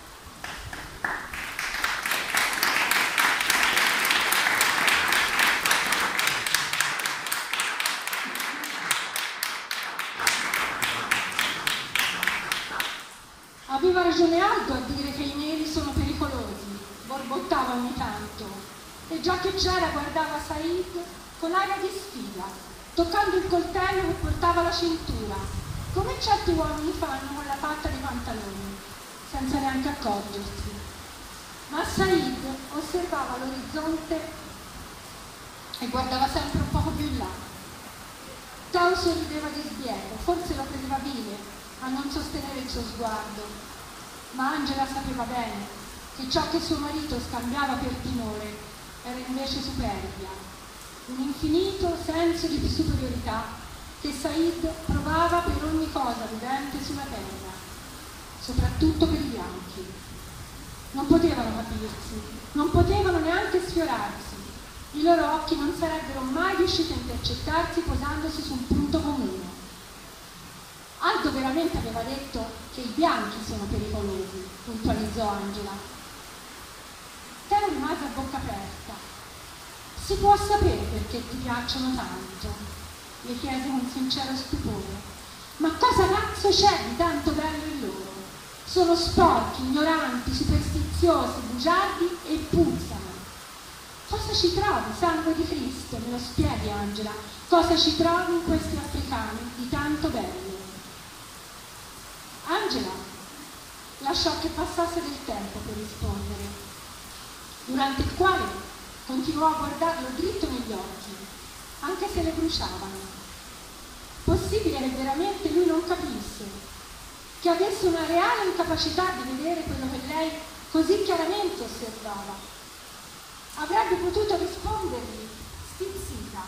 Aveva ragione Aldo a dire che i neri sono pericolosi, borbottava ogni tanto, e già che c'era guardava Said con aria di sfida, toccando il coltello che portava alla cintura, come certi uomini fanno con la patta dei pantaloni, senza neanche accorgersi. Ma Said osservava l'orizzonte e guardava sempre un poco più in là. Tao sorrideva di sbieco, forse lo credeva vile a non sostenere il suo sguardo, ma Angela sapeva bene che ciò che suo marito scambiava per timore era invece superbia, un infinito senso di superiorità che Said provava per ogni cosa vivente sulla terra, soprattutto per i bianchi. Non potevano capirsi, non potevano neanche sfiorarsi, i loro occhi non sarebbero mai riusciti a intercettarsi posandosi su un punto comune. Aldo veramente aveva detto che i bianchi sono pericolosi, puntualizzò Angela. Teo rimase a bocca aperta. Si può sapere perché ti piacciono tanto? Le chiese con sincero stupore. Ma cosa cazzo c'è di tanto bello in loro? Sono sporchi, ignoranti, superstiziosi, bugiardi e puzzano. Cosa ci trovi, sangue di Cristo? Me lo spieghi, Angela. Cosa ci trovi in questi africani di tanto bello? Angela lasciò che passasse del tempo per rispondere, durante il quale continuò a guardarlo dritto negli occhi, anche se le bruciavano. Possibile che veramente lui non capisse, che avesse una reale incapacità di vedere quello che lei così chiaramente osservava. Avrebbe potuto rispondergli stizzita,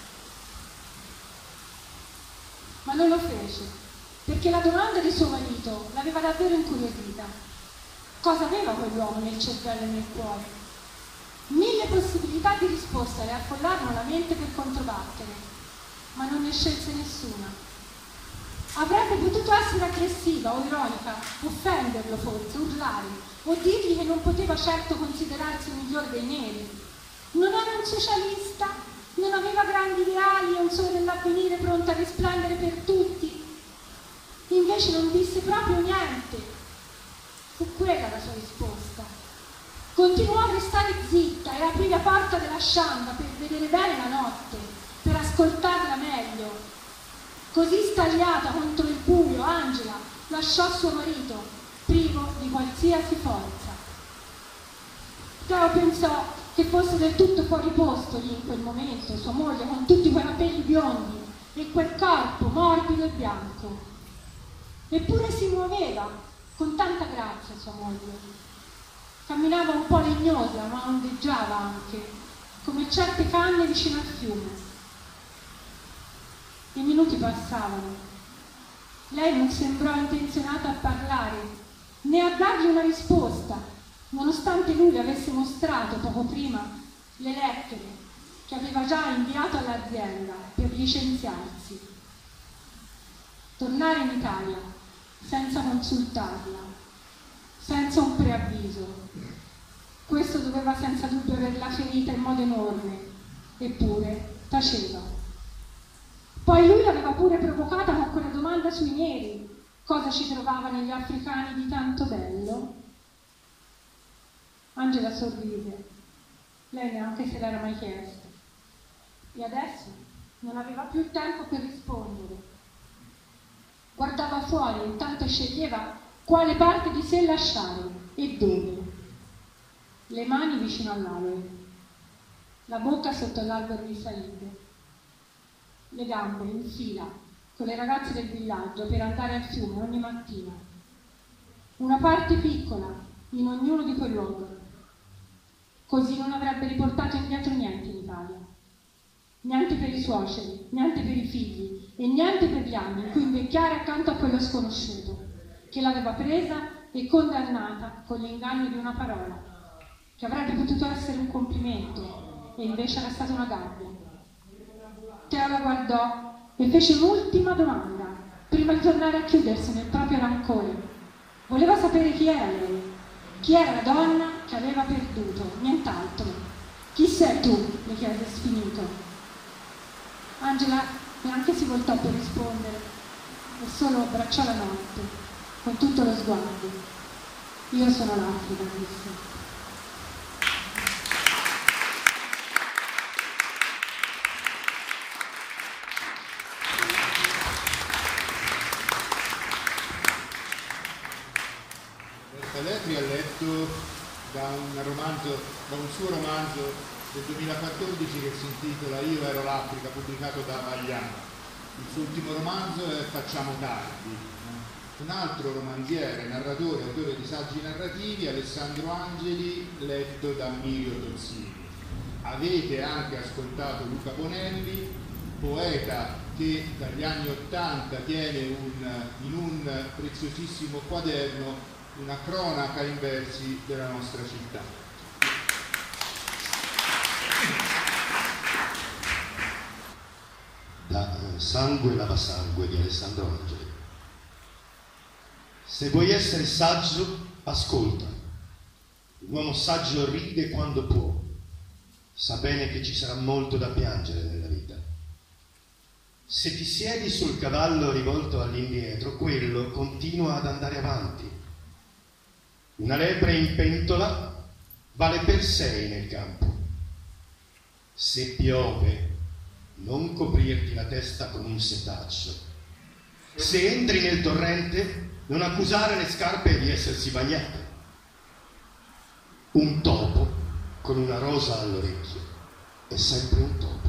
ma non lo fece, perché la domanda di suo marito l'aveva davvero incuriosita. Cosa aveva quell'uomo nel cervello e nel cuore? Mille possibilità di risposta le affollarono la mente per controbattere, ma non ne scelse nessuna. Avrebbe potuto essere aggressiva o ironica, offenderlo forse, urlare, o dirgli che non poteva certo considerarsi il migliore dei neri. Non era un socialista, non aveva grandi ideali e un sole dell'avvenire pronto a risplendere per tutti. Invece non disse proprio niente. Fu quella la sua risposta. Continuò a restare zitta e aprì la porta della sciamba per vedere bene la notte, per ascoltarla meglio. Così stagliata contro il buio, Angela lasciò suo marito, privo di qualsiasi forza. Teo pensò che fosse del tutto fuori posto lì in quel momento, sua moglie con tutti quei capelli biondi e quel corpo morbido e bianco. Eppure si muoveva con tanta grazia sua moglie. Camminava un po' legnosa, ma ondeggiava anche, come certe canne vicino al fiume. I minuti passavano. Lei non sembrò intenzionata a parlare, né a dargli una risposta, nonostante lui le avesse mostrato poco prima le lettere che aveva già inviato all'azienda per licenziarsi. Tornare in Italia senza consultarla, senza un preavviso. Questo doveva senza dubbio averla ferita in modo enorme, eppure taceva. Poi lui l'aveva pure provocata con quella domanda sui neri. Cosa ci trovava negli africani di tanto bello? Angela sorrise. Lei neanche se l'era mai chiesto. E adesso non aveva più il tempo per rispondere. Guardava fuori e intanto sceglieva quale parte di sé lasciare e dove. Le mani vicino all'albero, la bocca sotto l'albero di salite, le gambe in fila con le ragazze del villaggio per andare al fiume ogni mattina. Una parte piccola in ognuno di quei luoghi. Così non avrebbe riportato indietro niente in Italia. Niente per i suoceri, niente per i figli e niente per gli anni in cui invecchiare accanto a quello sconosciuto che l'aveva presa e condannata con l'inganno di una parola che avrebbe potuto essere un complimento e invece era stata una gabbia. Teo la guardò e fece un'ultima domanda prima di tornare a chiudersi nel proprio rancore. Voleva sapere chi era lei, chi era la donna che aveva perduto, nient'altro. Chi sei tu? Le chiese sfinito. Angela neanche si voltò per rispondere e solo abbracciò la notte con tutto lo sguardo. Io sono l'Africa, disse. Letri ha letto da un romanzo, da un suo romanzo del duemilaquattordici che si intitola Io ero l'Africa, pubblicato da Magliano. Il suo ultimo romanzo è Facciamo tardi. Un altro romanziere, narratore, autore di saggi narrativi, Alessandro Angeli, letto da Mirio Tozzini. Avete anche ascoltato Luca Bonelli, poeta che dagli anni Ottanta tiene un, in un preziosissimo quaderno una cronaca in versi della nostra città. Da Sangue lava sangue di Alessandro Angeli. Se vuoi essere saggio, ascolta. L'uomo saggio ride quando può. Sa bene che ci sarà molto da piangere nella vita. Se ti siedi sul cavallo rivolto all'indietro, quello continua ad andare avanti. Una lepre in pentola vale per sei nel campo. Se piove, non coprirti la testa con un setaccio. Se entri nel torrente, non accusare le scarpe di essersi bagnate. Un topo con una rosa all'orecchio è sempre un topo.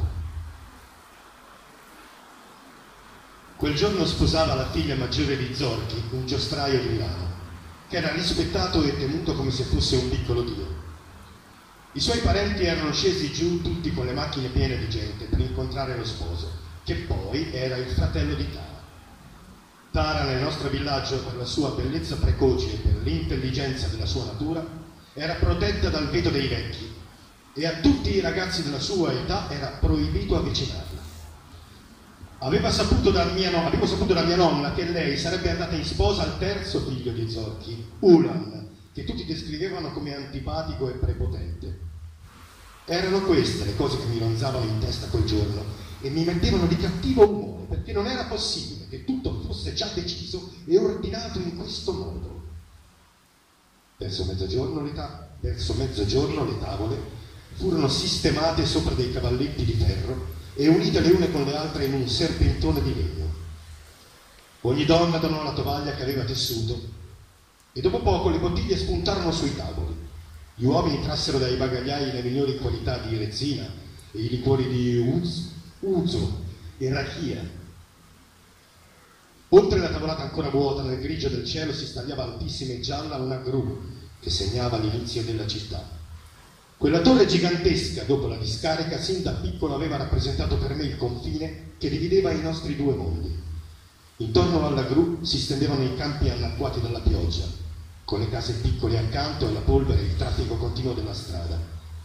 Quel giorno sposava la figlia maggiore di Zorchi, un giostraio di Milano, che era rispettato e temuto come se fosse un piccolo dio. I suoi parenti erano scesi giù tutti con le macchine piene di gente per incontrare lo sposo, che poi era il fratello di Tara. Tara nel nostro villaggio, per la sua bellezza precoce e per l'intelligenza della sua natura, era protetta dal veto dei vecchi e a tutti i ragazzi della sua età era proibito avvicinarla. Aveva saputo da mia no- avevo saputo da mia nonna che lei sarebbe andata in sposa al terzo figlio di Zorchi, Ulan, che tutti descrivevano come antipatico e prepotente. Erano queste le cose che mi ronzavano in testa quel giorno e mi mettevano di cattivo umore, perché non era possibile che tutto fosse già deciso e ordinato in questo modo. Verso mezzogiorno le, ta- verso mezzogiorno le tavole furono sistemate sopra dei cavalletti di ferro e unite le une con le altre in un serpentone di legno. Ogni donna donò la tovaglia che aveva tessuto e dopo poco le bottiglie spuntarono sui tavoli. Gli uomini trassero dai bagagliai le migliori qualità di resina e i liquori di uz, uzo e rachia. Oltre la tavolata ancora vuota, nel grigio del cielo si stagliava altissima e gialla una gru che segnava l'inizio della città. Quella torre gigantesca, dopo la discarica, sin da piccolo aveva rappresentato per me il confine che divideva i nostri due mondi. Intorno alla gru si stendevano i campi annacquati dalla pioggia, con le case piccole accanto e la polvere e il traffico continuo della strada.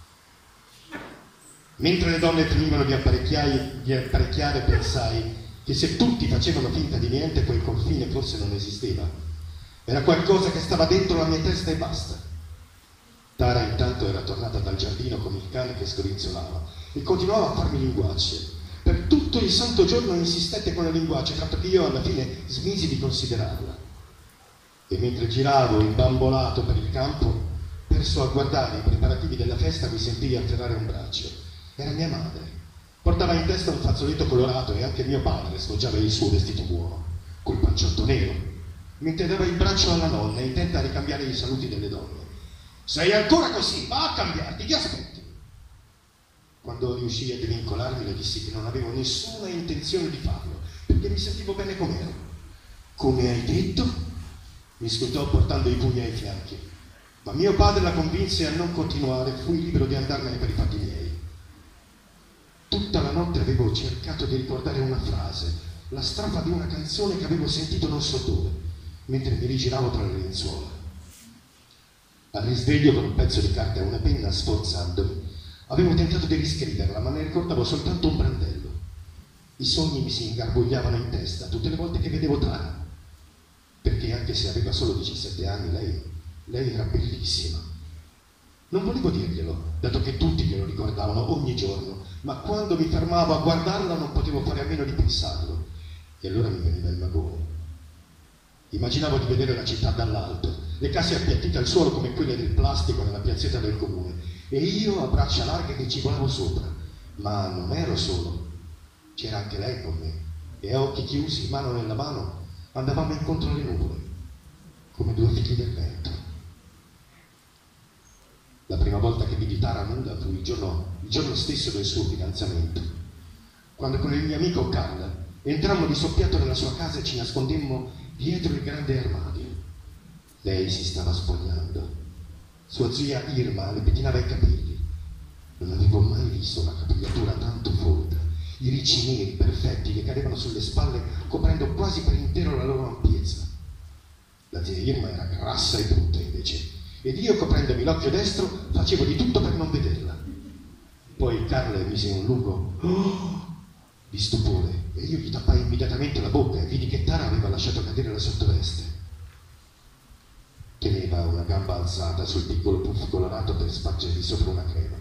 Mentre le donne finivano di apparecchiare, di apparecchiare pensai che se tutti facevano finta di niente quel confine forse non esisteva. Era qualcosa che stava dentro la mia testa e basta. Tara intanto era tornata dal giardino con il cane che scodinzolava e continuava a farmi linguacce. Per tutto il santo giorno insistette con le linguacce, tanto che io alla fine smisi di considerarla. E mentre giravo imbambolato per il campo, perso a guardare i preparativi della festa, mi sentii afferrare un braccio. Era mia madre. Portava in testa un fazzoletto colorato e anche mio padre sfoggiava il suo vestito buono, col panciotto nero, mentre dava il braccio alla nonna, intenta a ricambiare i saluti delle donne. «Sei ancora così, va a cambiarti, ti aspetti!» Quando riuscii a divincolarmi le dissi che non avevo nessuna intenzione di farlo, perché mi sentivo bene com'ero. «Come hai detto?» mi scrutò portando i pugni ai fianchi, ma mio padre la convinse a non continuare, fui libero di andarmene per i fatti miei. Tutta la notte avevo cercato di ricordare una frase, la strofa di una canzone che avevo sentito non so dove, mentre mi rigiravo tra le lenzuola. Al risveglio, con un pezzo di carta e una penna sforzandomi, avevo tentato di riscriverla, ma ne ricordavo soltanto un brandello. I sogni mi si ingarbugliavano in testa tutte le volte che vedevo Tara, perché anche se aveva solo diciassette anni, lei, lei era bellissima. Non volevo dirglielo, dato che tutti glielo ricordavano ogni giorno, ma quando mi fermavo a guardarla non potevo fare a meno di pensarlo, e allora mi veniva il magone. Immaginavo di vedere la città dall'alto, le case appiattite al suolo come quelle del plastico nella piazzetta del comune, e io a braccia larghe che ci volavo sopra. Ma non ero solo, c'era anche lei con me, e a occhi chiusi, mano nella mano, andavamo incontro alle nuvole, come due figli del vento. La prima volta che vidi Tara nuda fu il giorno, il giorno stesso del suo fidanzamento, quando con il mio amico Carl entrammo di soppiatto nella sua casa e ci nascondemmo dietro il grande armadio. Lei si stava spogliando. Sua zia Irma le pettinava i capelli. Non avevo mai visto una capigliatura tanto folta, i ricci neri perfetti che cadevano sulle spalle coprendo quasi per intero la loro ampiezza. La zia Irma era grassa e brutta invece, ed io, coprendomi l'occhio destro, facevo di tutto per non vederla. Poi Carl mise un lungo oh! di stupore e io gli tappai immediatamente la bocca e vidi che Tara aveva lasciato cadere la sottoveste. Teneva una gamba alzata sul piccolo puff colorato per spargergli sopra una crema.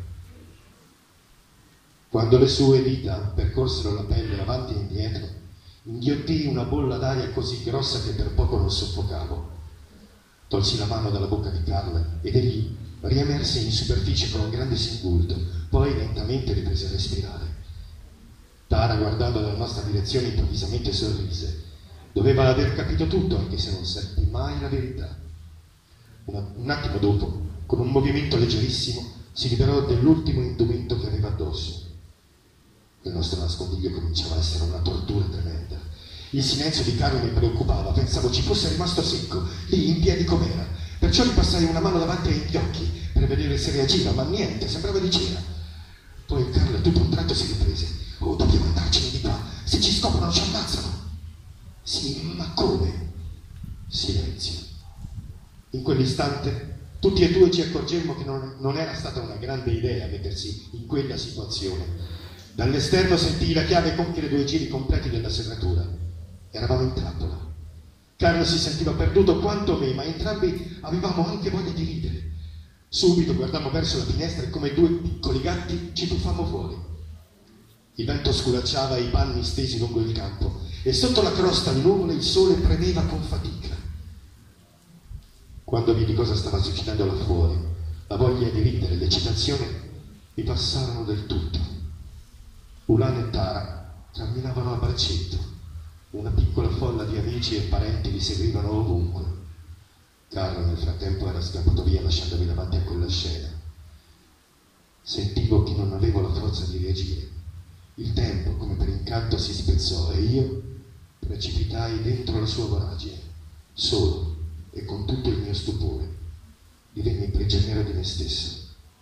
Quando le sue dita percorsero la pelle avanti e indietro, inghiottii una bolla d'aria così grossa che per poco non soffocavo. Tolsi la mano dalla bocca di Carl ed egli riemerse in superficie con un grande singulto, poi lentamente riprese a respirare. Tara, guardando nella nostra direzione, improvvisamente sorrise. Doveva aver capito tutto, anche se non seppi mai la verità. Una, un attimo dopo, con un movimento leggerissimo, si liberò dell'ultimo indumento che aveva addosso. Il nostro nascondiglio cominciava a essere una tortura tremenda. Il silenzio di Carlo mi preoccupava, pensavo ci fosse rimasto secco, lì in piedi com'era. Perciò gli passai una mano davanti agli occhi per vedere se reagiva, ma niente, sembrava di cera. Poi Carlo tutto un tratto si riprese. Oh, dobbiamo andarcene di qua, se ci scoprono ci ammazzano. Sì, ma come? Silenzio. In quell'istante tutti e due ci accorgemmo che non, non era stata una grande idea mettersi in quella situazione. Dall'esterno sentii la chiave compiere due giri completi della serratura. Eravamo in trappola. Carlo si sentiva perduto quanto me, ma entrambi avevamo anche voglia di ridere. Subito guardammo verso la finestra e come due piccoli gatti ci tuffammo fuori. Il vento sculacciava i panni stesi lungo il campo e sotto la crosta di nuvole il sole premeva con fatica. Quando vidi cosa stava succedendo là fuori, la voglia di ridere e l'eccitazione mi passarono del tutto. Ulan e Tara camminavano a braccetto. Una piccola folla di amici e parenti li seguivano ovunque. Carlo nel frattempo era scappato via lasciandomi davanti a quella scena. Sentivo che non avevo la forza di reagire. Il tempo, come per incanto, si spezzò e io precipitai dentro la sua voragine, solo e con tutto il mio stupore. Divenni prigioniero di me stesso.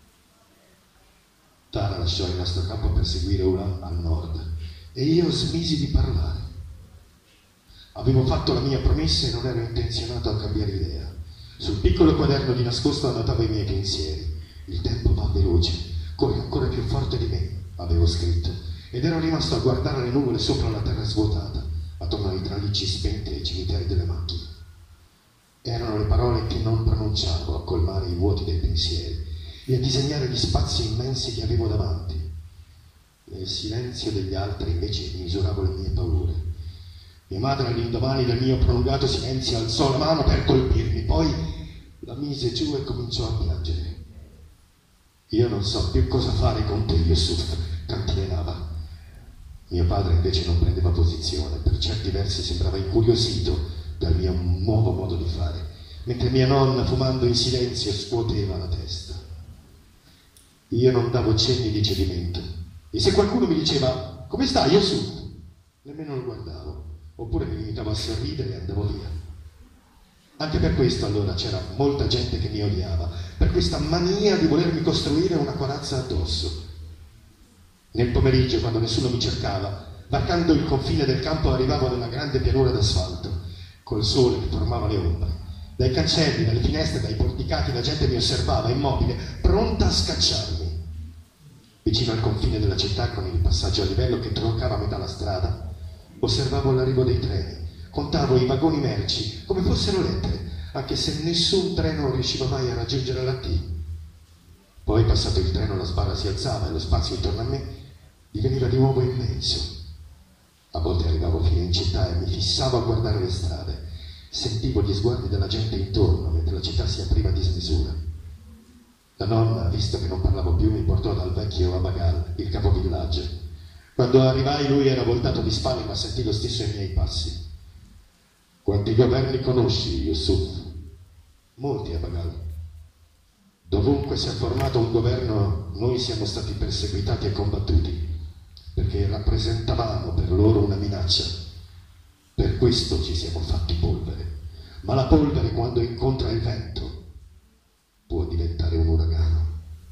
Tara lasciò il nostro campo per seguire Ulan al nord e io smisi di parlare. Avevo fatto la mia promessa e non ero intenzionato a cambiare idea. Sul piccolo quaderno di nascosto annotavo i miei pensieri. Il tempo va veloce, corre ancora più forte di me, avevo scritto, ed ero rimasto a guardare le nuvole sopra la terra svuotata, attorno ai tralicci spenti e ai cimiteri delle macchine. Erano le parole che non pronunciavo a colmare i vuoti dei pensieri e a disegnare gli spazi immensi che avevo davanti. Nel silenzio degli altri invece misuravo le mie paure. Mia madre all'indomani del mio prolungato silenzio alzò la mano per colpirmi, poi la mise giù e cominciò a piangere. Io non so più cosa fare con te, Yusuf, cantilenava. Mio padre invece non prendeva posizione, per certi versi sembrava incuriosito dal mio nuovo modo di fare, mentre mia nonna, fumando in silenzio, scuoteva la testa. Io non davo cenni di cedimento, e se qualcuno mi diceva «Come stai, Yusuf?», nemmeno lo guardavo, oppure mi limitavo a sorridere e andavo via. Anche per questo allora c'era molta gente che mi odiava, per questa mania di volermi costruire una corazza addosso. Nel pomeriggio, quando nessuno mi cercava, varcando il confine del campo arrivavo ad una grande pianura d'asfalto, col sole che formava le ombre. Dai cancelli, dalle finestre, dai porticati la gente mi osservava, immobile, pronta a scacciarmi. Vicino al confine della città, con il passaggio a livello che troncava a metà la strada, osservavo l'arrivo dei treni, contavo i vagoni merci come fossero lettere, anche se nessun treno riusciva mai a raggiungere la T. Poi, passato il treno, la sbarra si alzava e lo spazio intorno a me diveniva di nuovo immenso. A volte arrivavo fino in città e mi fissavo a guardare le strade. Sentivo gli sguardi della gente intorno mentre la città si apriva a dismisura. La nonna, visto che non parlavo più, mi portò dal vecchio Abagal, il capovillaggio. Quando arrivai lui era voltato di spalle, ma sentì lo stesso i miei passi. Quanti governi conosci, Yusuf? Molti, Abagal. Dovunque si è formato un governo, noi siamo stati perseguitati e combattuti, perché rappresentavamo per loro una minaccia. Per questo ci siamo fatti polvere. Ma la polvere, quando incontra il vento, può diventare un uragano.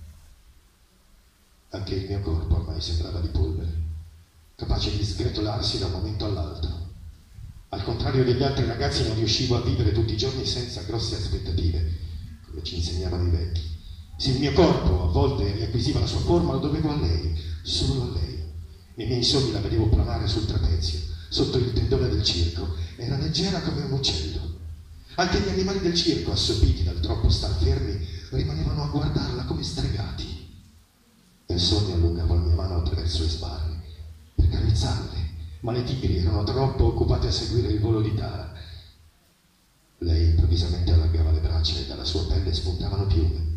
Anche il mio corpo ormai sembrava di polvere, capace di sgretolarsi da un momento all'altro. Al contrario degli altri ragazzi non riuscivo a vivere tutti i giorni senza grosse aspettative, come ci insegnavano i vecchi. Se il mio corpo a volte riacquisiva la sua forma, lo dovevo a lei, solo a lei. Nei miei sogni la vedevo planare sul trapezio, sotto il tendone del circo. Era leggera come un uccello. Anche gli animali del circo, assopiti dal troppo star fermi, rimanevano a guardarla come stregati. Nel sogno allungavo la mia mano attraverso le sbarre per carezzarle, ma le tigri erano troppo occupate a seguire il volo di Tara. Lei improvvisamente allargava le braccia e dalla sua pelle spuntavano piume.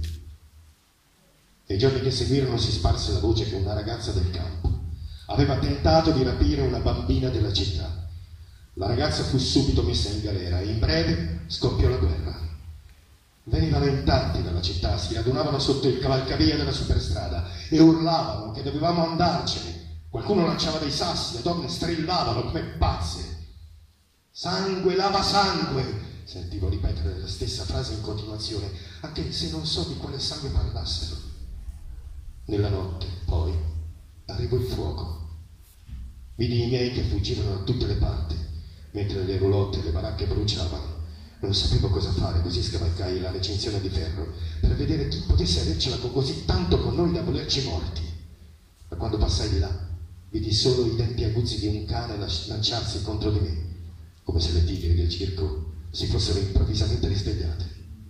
Nei giorni che seguirono si sparse la voce che una ragazza del campo aveva tentato di rapire una bambina della città. La ragazza fu subito messa in galera e in breve scoppiò la guerra. Venivano in tanti dalla città, si radunavano sotto il cavalcavia della superstrada e urlavano che dovevamo andarcene. Qualcuno lanciava dei sassi, le donne strillavano come pazze. Sangue lava sangue, sentivo ripetere la stessa frase in continuazione, anche se non so di quale sangue parlassero. Nella notte, poi, arrivò il fuoco. Vidi i miei che fuggivano da tutte le parti, mentre le roulotte e le baracche bruciavano. Non sapevo cosa fare, così scavalcai la recinzione di ferro per vedere chi potesse avercela con così tanto con noi da volerci morti. Ma quando passai di là, vidi solo i denti aguzzi di un cane lanciarsi contro di me, come se le tigri del circo si fossero improvvisamente risvegliate.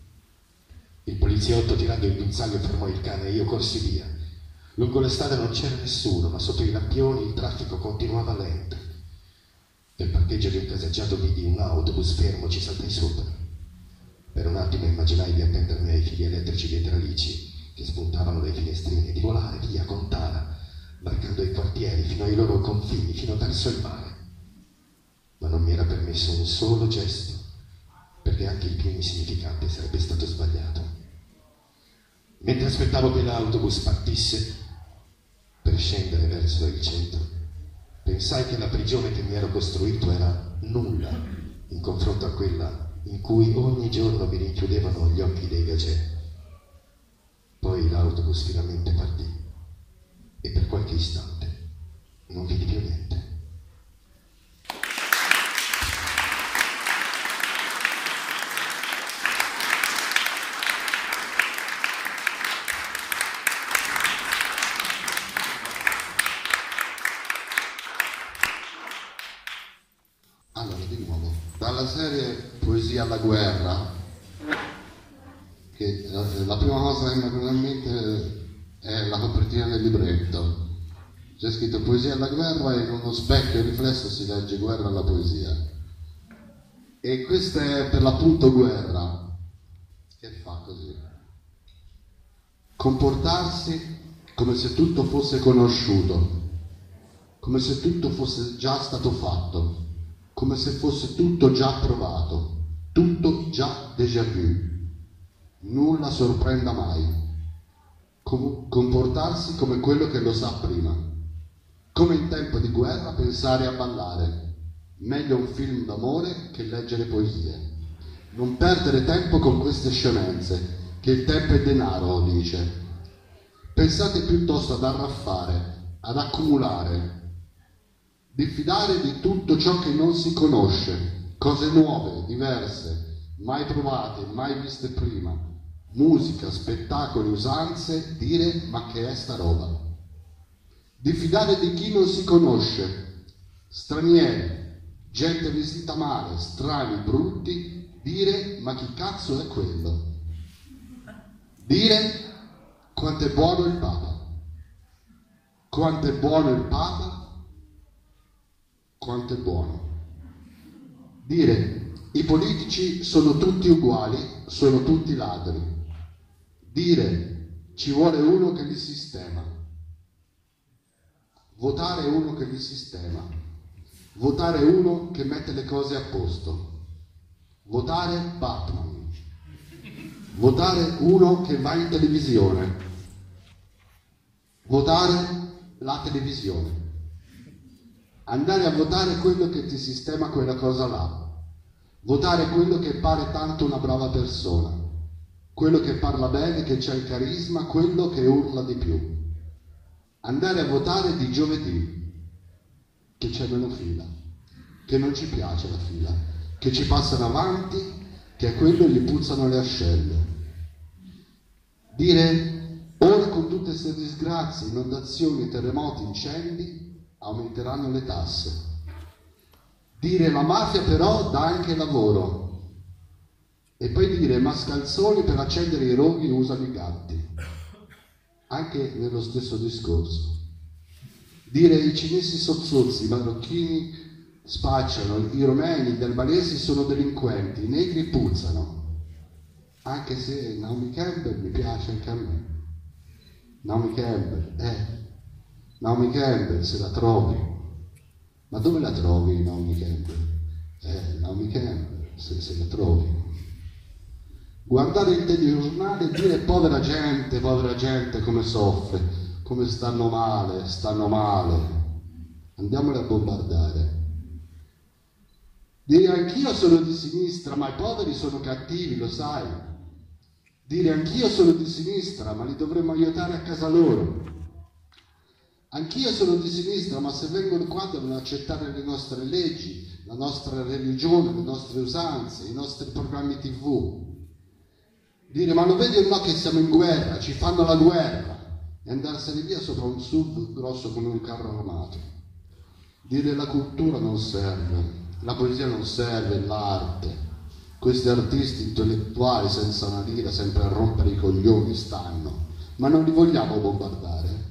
Il poliziotto, tirando il guinzaglio, fermò il cane e io corsi via. Lungo le strade non c'era nessuno, ma sotto i lampioni il traffico continuava lento. Nel parcheggio di un caseggiato vidi un autobus fermo, ci saltai sopra. Per un attimo immaginai di appendermi ai fili elettrici dei tralicci che spuntavano dai finestrini e di volare via con Tara, varcando i quartieri fino ai loro confini, fino verso il mare. Ma non mi era permesso un solo gesto, perché che anche il più insignificante sarebbe stato sbagliato. Mentre aspettavo che l'autobus partisse per scendere verso il centro, pensai che la prigione che mi ero costruito era nulla in confronto a quella in cui ogni giorno mi rinchiudevano gli occhi dei gagè. Poi l'autobus finalmente partì e per qualche istante non vidi più niente. Allora, di nuovo, dalla serie Poesia alla guerra, che la prima cosa che mi viene in mente è la copertina del libretto. C'è scritto Poesia alla guerra e in uno specchio riflesso si legge Guerra alla poesia. E questa è per l'appunto guerra, che fa così. Comportarsi come se tutto fosse conosciuto, come se tutto fosse già stato fatto, come se fosse tutto già provato, tutto già déjà vu. Nulla sorprenda mai. Com- comportarsi come quello che lo sa prima. Come in tempo di guerra pensare a ballare. Meglio un film d'amore che leggere poesie. Non perdere tempo con queste scemenze, che il tempo è denaro, dice. Pensate piuttosto ad arraffare, ad accumulare, diffidare di tutto ciò che non si conosce, cose nuove, diverse, mai provate, mai viste prima, musica, spettacoli, usanze, dire ma che è sta roba. Diffidare di chi non si conosce, stranieri, gente vestita male, strani, brutti, dire ma chi cazzo è quello? Dire quanto è buono il Papa, quanto è buono il Papa, quanto è buono. Dire i politici sono tutti uguali, sono tutti ladri. Dire ci vuole uno che li sistema. Votare uno che li sistema. Votare uno che mette le cose a posto. Votare Batman. Votare uno che va in televisione. Votare la televisione. Andare a votare quello che ti sistema quella cosa là. Votare quello che pare tanto una brava persona. Quello che parla bene, che c'ha il carisma, quello che urla di più. Andare a votare di giovedì, che c'è meno fila, che non ci piace la fila, che ci passano avanti, che a quello gli puzzano le ascelle. Dire ora con tutte queste disgrazie, inondazioni, terremoti, incendi, aumenteranno le tasse. Dire la mafia però dà anche lavoro. E poi dire mascalzoni per accendere i roghi usano i gatti. Anche nello stesso discorso. Dire i cinesi sozzozzi, i marocchini spacciano, i romeni, gli albanesi sono delinquenti, i negri puzzano. Anche se Naomi Campbell mi piace anche a me. Naomi Campbell, eh. Naomi Campbell, se la trovi. Ma dove la trovi Naomi Campbell? Eh, Naomi Campbell, se, se la trovi. Guardare il telegiornale e dire povera gente, povera gente come soffre, come stanno male, stanno male. Andiamole a bombardare. Dire anch'io sono di sinistra, ma i poveri sono cattivi, lo sai. Dire anch'io sono di sinistra, ma li dovremmo aiutare a casa loro. Anch'io sono di sinistra, ma se vengono qua devono accettare le nostre leggi, la nostra religione, le nostre usanze, i nostri programmi tivù. Dire, ma lo vedi o no che siamo in guerra, ci fanno la guerra, e andarsene via sopra un S U V grosso come un carro armato. Dire la cultura non serve, la poesia non serve, l'arte. Questi artisti intellettuali senza una lira, sempre a rompere i coglioni stanno, ma non li vogliamo bombardare.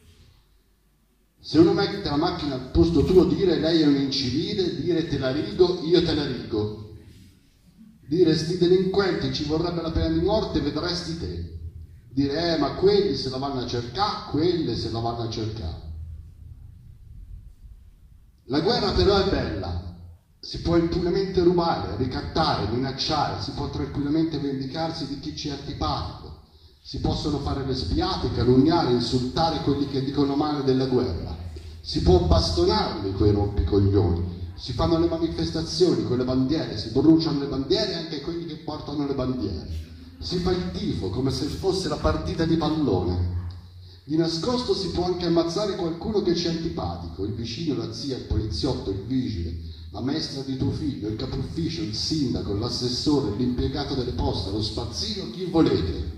Se uno mette la macchina al posto tuo, dire lei è un incivile, dire te la rigo, io te la rigo. Dire sti delinquenti ci vorrebbe la pena di morte, vedresti te. Dire eh ma quelli se la vanno a cercare, quelle se la vanno a cercare. La guerra però è bella, si può impunemente rubare, ricattare, minacciare, si può tranquillamente vendicarsi di chi ci è antipatico, si possono fare le spiate, calunniare, insultare quelli che dicono male della guerra, si può bastonarli quei rompicoglioni, si fanno le manifestazioni con le bandiere, si bruciano le bandiere anche quelli che portano le bandiere, si fa il tifo come se fosse la partita di pallone. Di nascosto si può anche ammazzare qualcuno che ci è antipatico, il vicino, la zia, il poliziotto, il vigile, la maestra di tuo figlio, il capo ufficio, il sindaco, l'assessore, l'impiegato delle poste, lo spazzino, chi volete.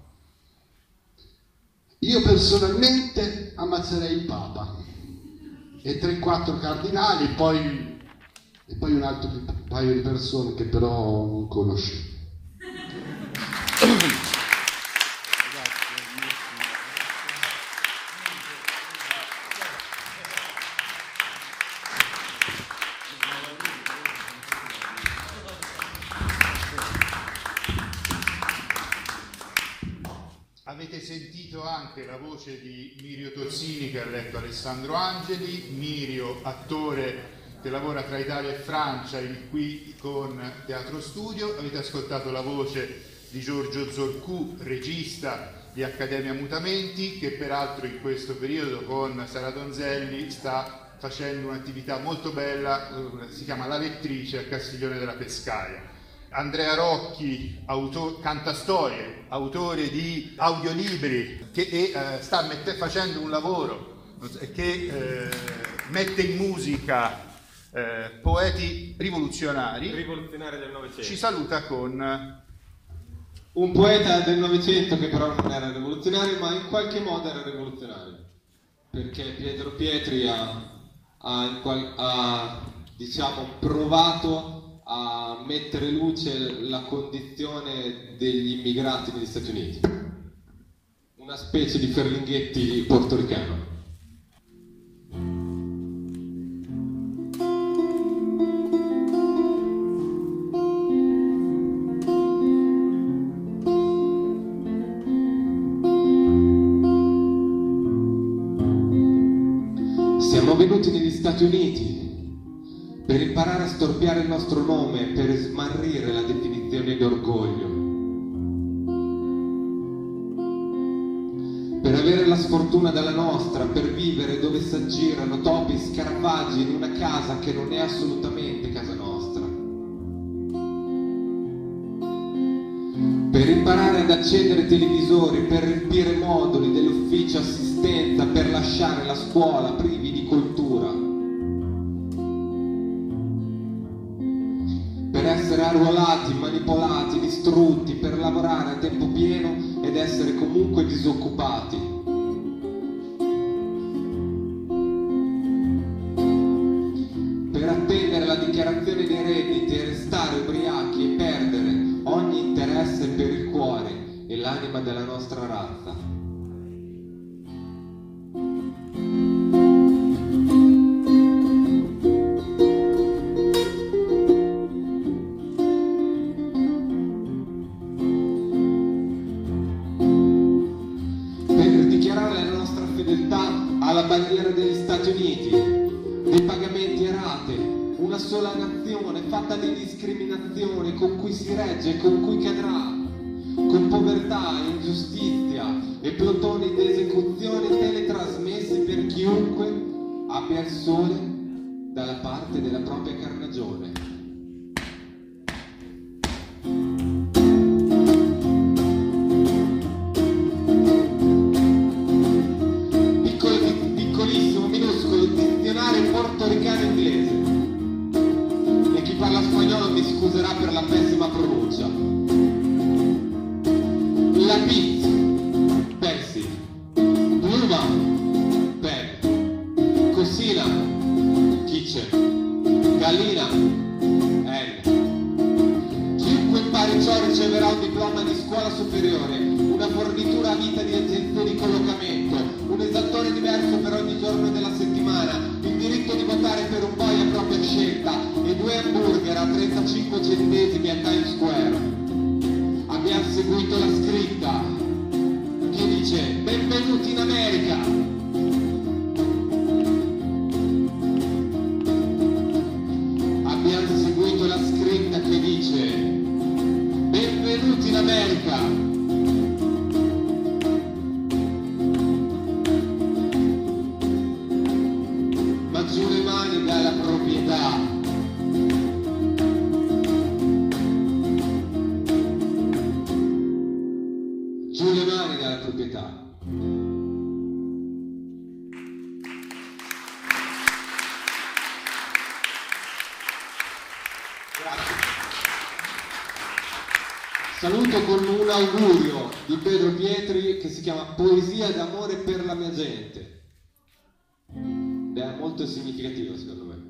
Io personalmente ammazzerei il Papa e tre quattro cardinali, poi, e poi un altro paio di persone che però non conoscete. Avete sentito anche la voce di Mirio Tozzini che ha letto Alessandro Angeli, Mirio attore che lavora tra Italia e Francia qui con Teatro Studio, avete ascoltato la voce di Giorgio Zorcù, regista di Accademia Mutamenti, che peraltro in questo periodo con Sara Donzelli sta facendo un'attività molto bella, si chiama La Lettrice a Castiglione della Pescaia. Andrea Rocchi, autor, cantastorie, autore di audiolibri, che e, eh, sta mette, facendo un lavoro che eh, mette in musica eh, poeti rivoluzionari. Rivoluzionari del Novecento. Ci saluta con un poeta del Novecento che però non era rivoluzionario, ma in qualche modo era rivoluzionario, perché Pietro Pietri ha, ha, ha diciamo, provato a mettere luce la condizione degli immigrati negli Stati Uniti, una specie di Ferlinghetti portoricano. Siamo venuti negli Stati Uniti per imparare a storpiare il nostro nome, per smarrire la definizione di orgoglio, per avere la sfortuna della nostra, per vivere dove s'aggirano topi scarafaggi in una casa che non è assolutamente casa nostra, per imparare ad accendere televisori, per riempire moduli dell'ufficio assistenza, per lasciare la scuola privi di cultura, per essere arruolati, manipolati, distrutti, per lavorare a tempo pieno ed essere comunque disoccupati. Per attendere la dichiarazione dei redditi e restare ubriachi e perdere ogni interesse per il cuore e l'anima della nostra razza. Alla bandiera degli Stati Uniti, dei pagamenti a rate, una sola nazione fatta di discriminazione con cui si regge e con cui cadrà, con povertà, ingiustizia e plotoni di esecuzione teletrasmessi per chiunque abbia il sole dalla parte della propria carnagione. Portoricano inglese, e chi parla spagnolo mi scuserà per la pessima pronuncia. La pizza, Pepsi, pluma, pen, cocina, kitchen, gallina, N. Chiunque impari ciò riceverà un diploma di scuola superiore, una fornitura a vita di agenzie di collocamento, un esattore diverso per ogni giorno della settimana, il diritto di votare per un boia a propria scelta e due hamburger a trentacinque centesimi a Times Square. Abbiamo seguito la scritta che dice benvenuti in America. Abbiamo chiama Giù le mani dalla proprietà. Giù le mani dalla proprietà. Saluto con un augurio di Pedro Pietri che si chiama Poesia d'amore per la mia gente. Ed è molto significativo secondo me.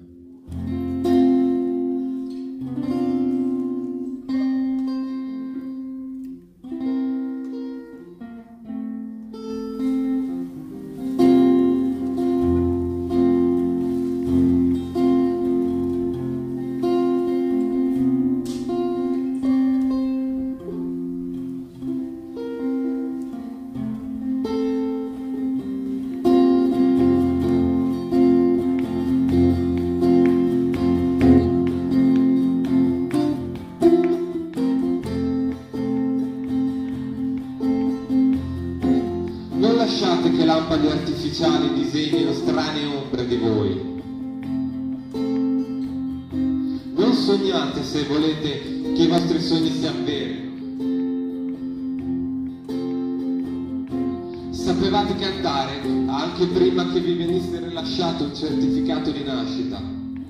Lasciate che lampade artificiali disegnino strane ombre di voi. Non sognate, se volete, che i vostri sogni si avverino. Sapevate cantare anche prima che vi venisse rilasciato un certificato di nascita.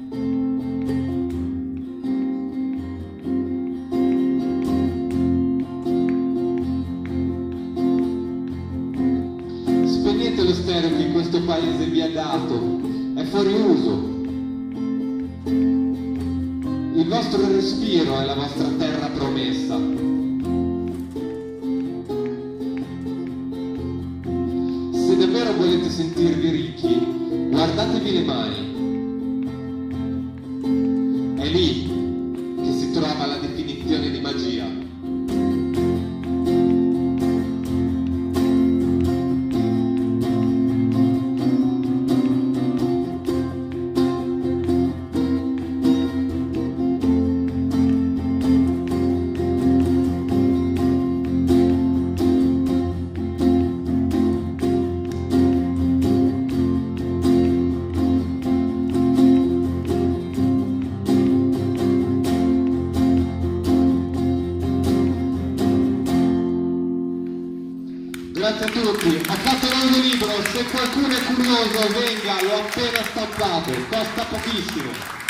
Spegnete lo stereo che questo paese vi ha dato, è fuori uso. Il vostro respiro è la vostra terra promessa. Se davvero volete sentirvi ricchi, guardatevi le mani. È lì che si trova la definizione di magia. Grazie a tutti, ho fatto l'audiolibro, se qualcuno è curioso venga, l'ho appena stampato, costa pochissimo.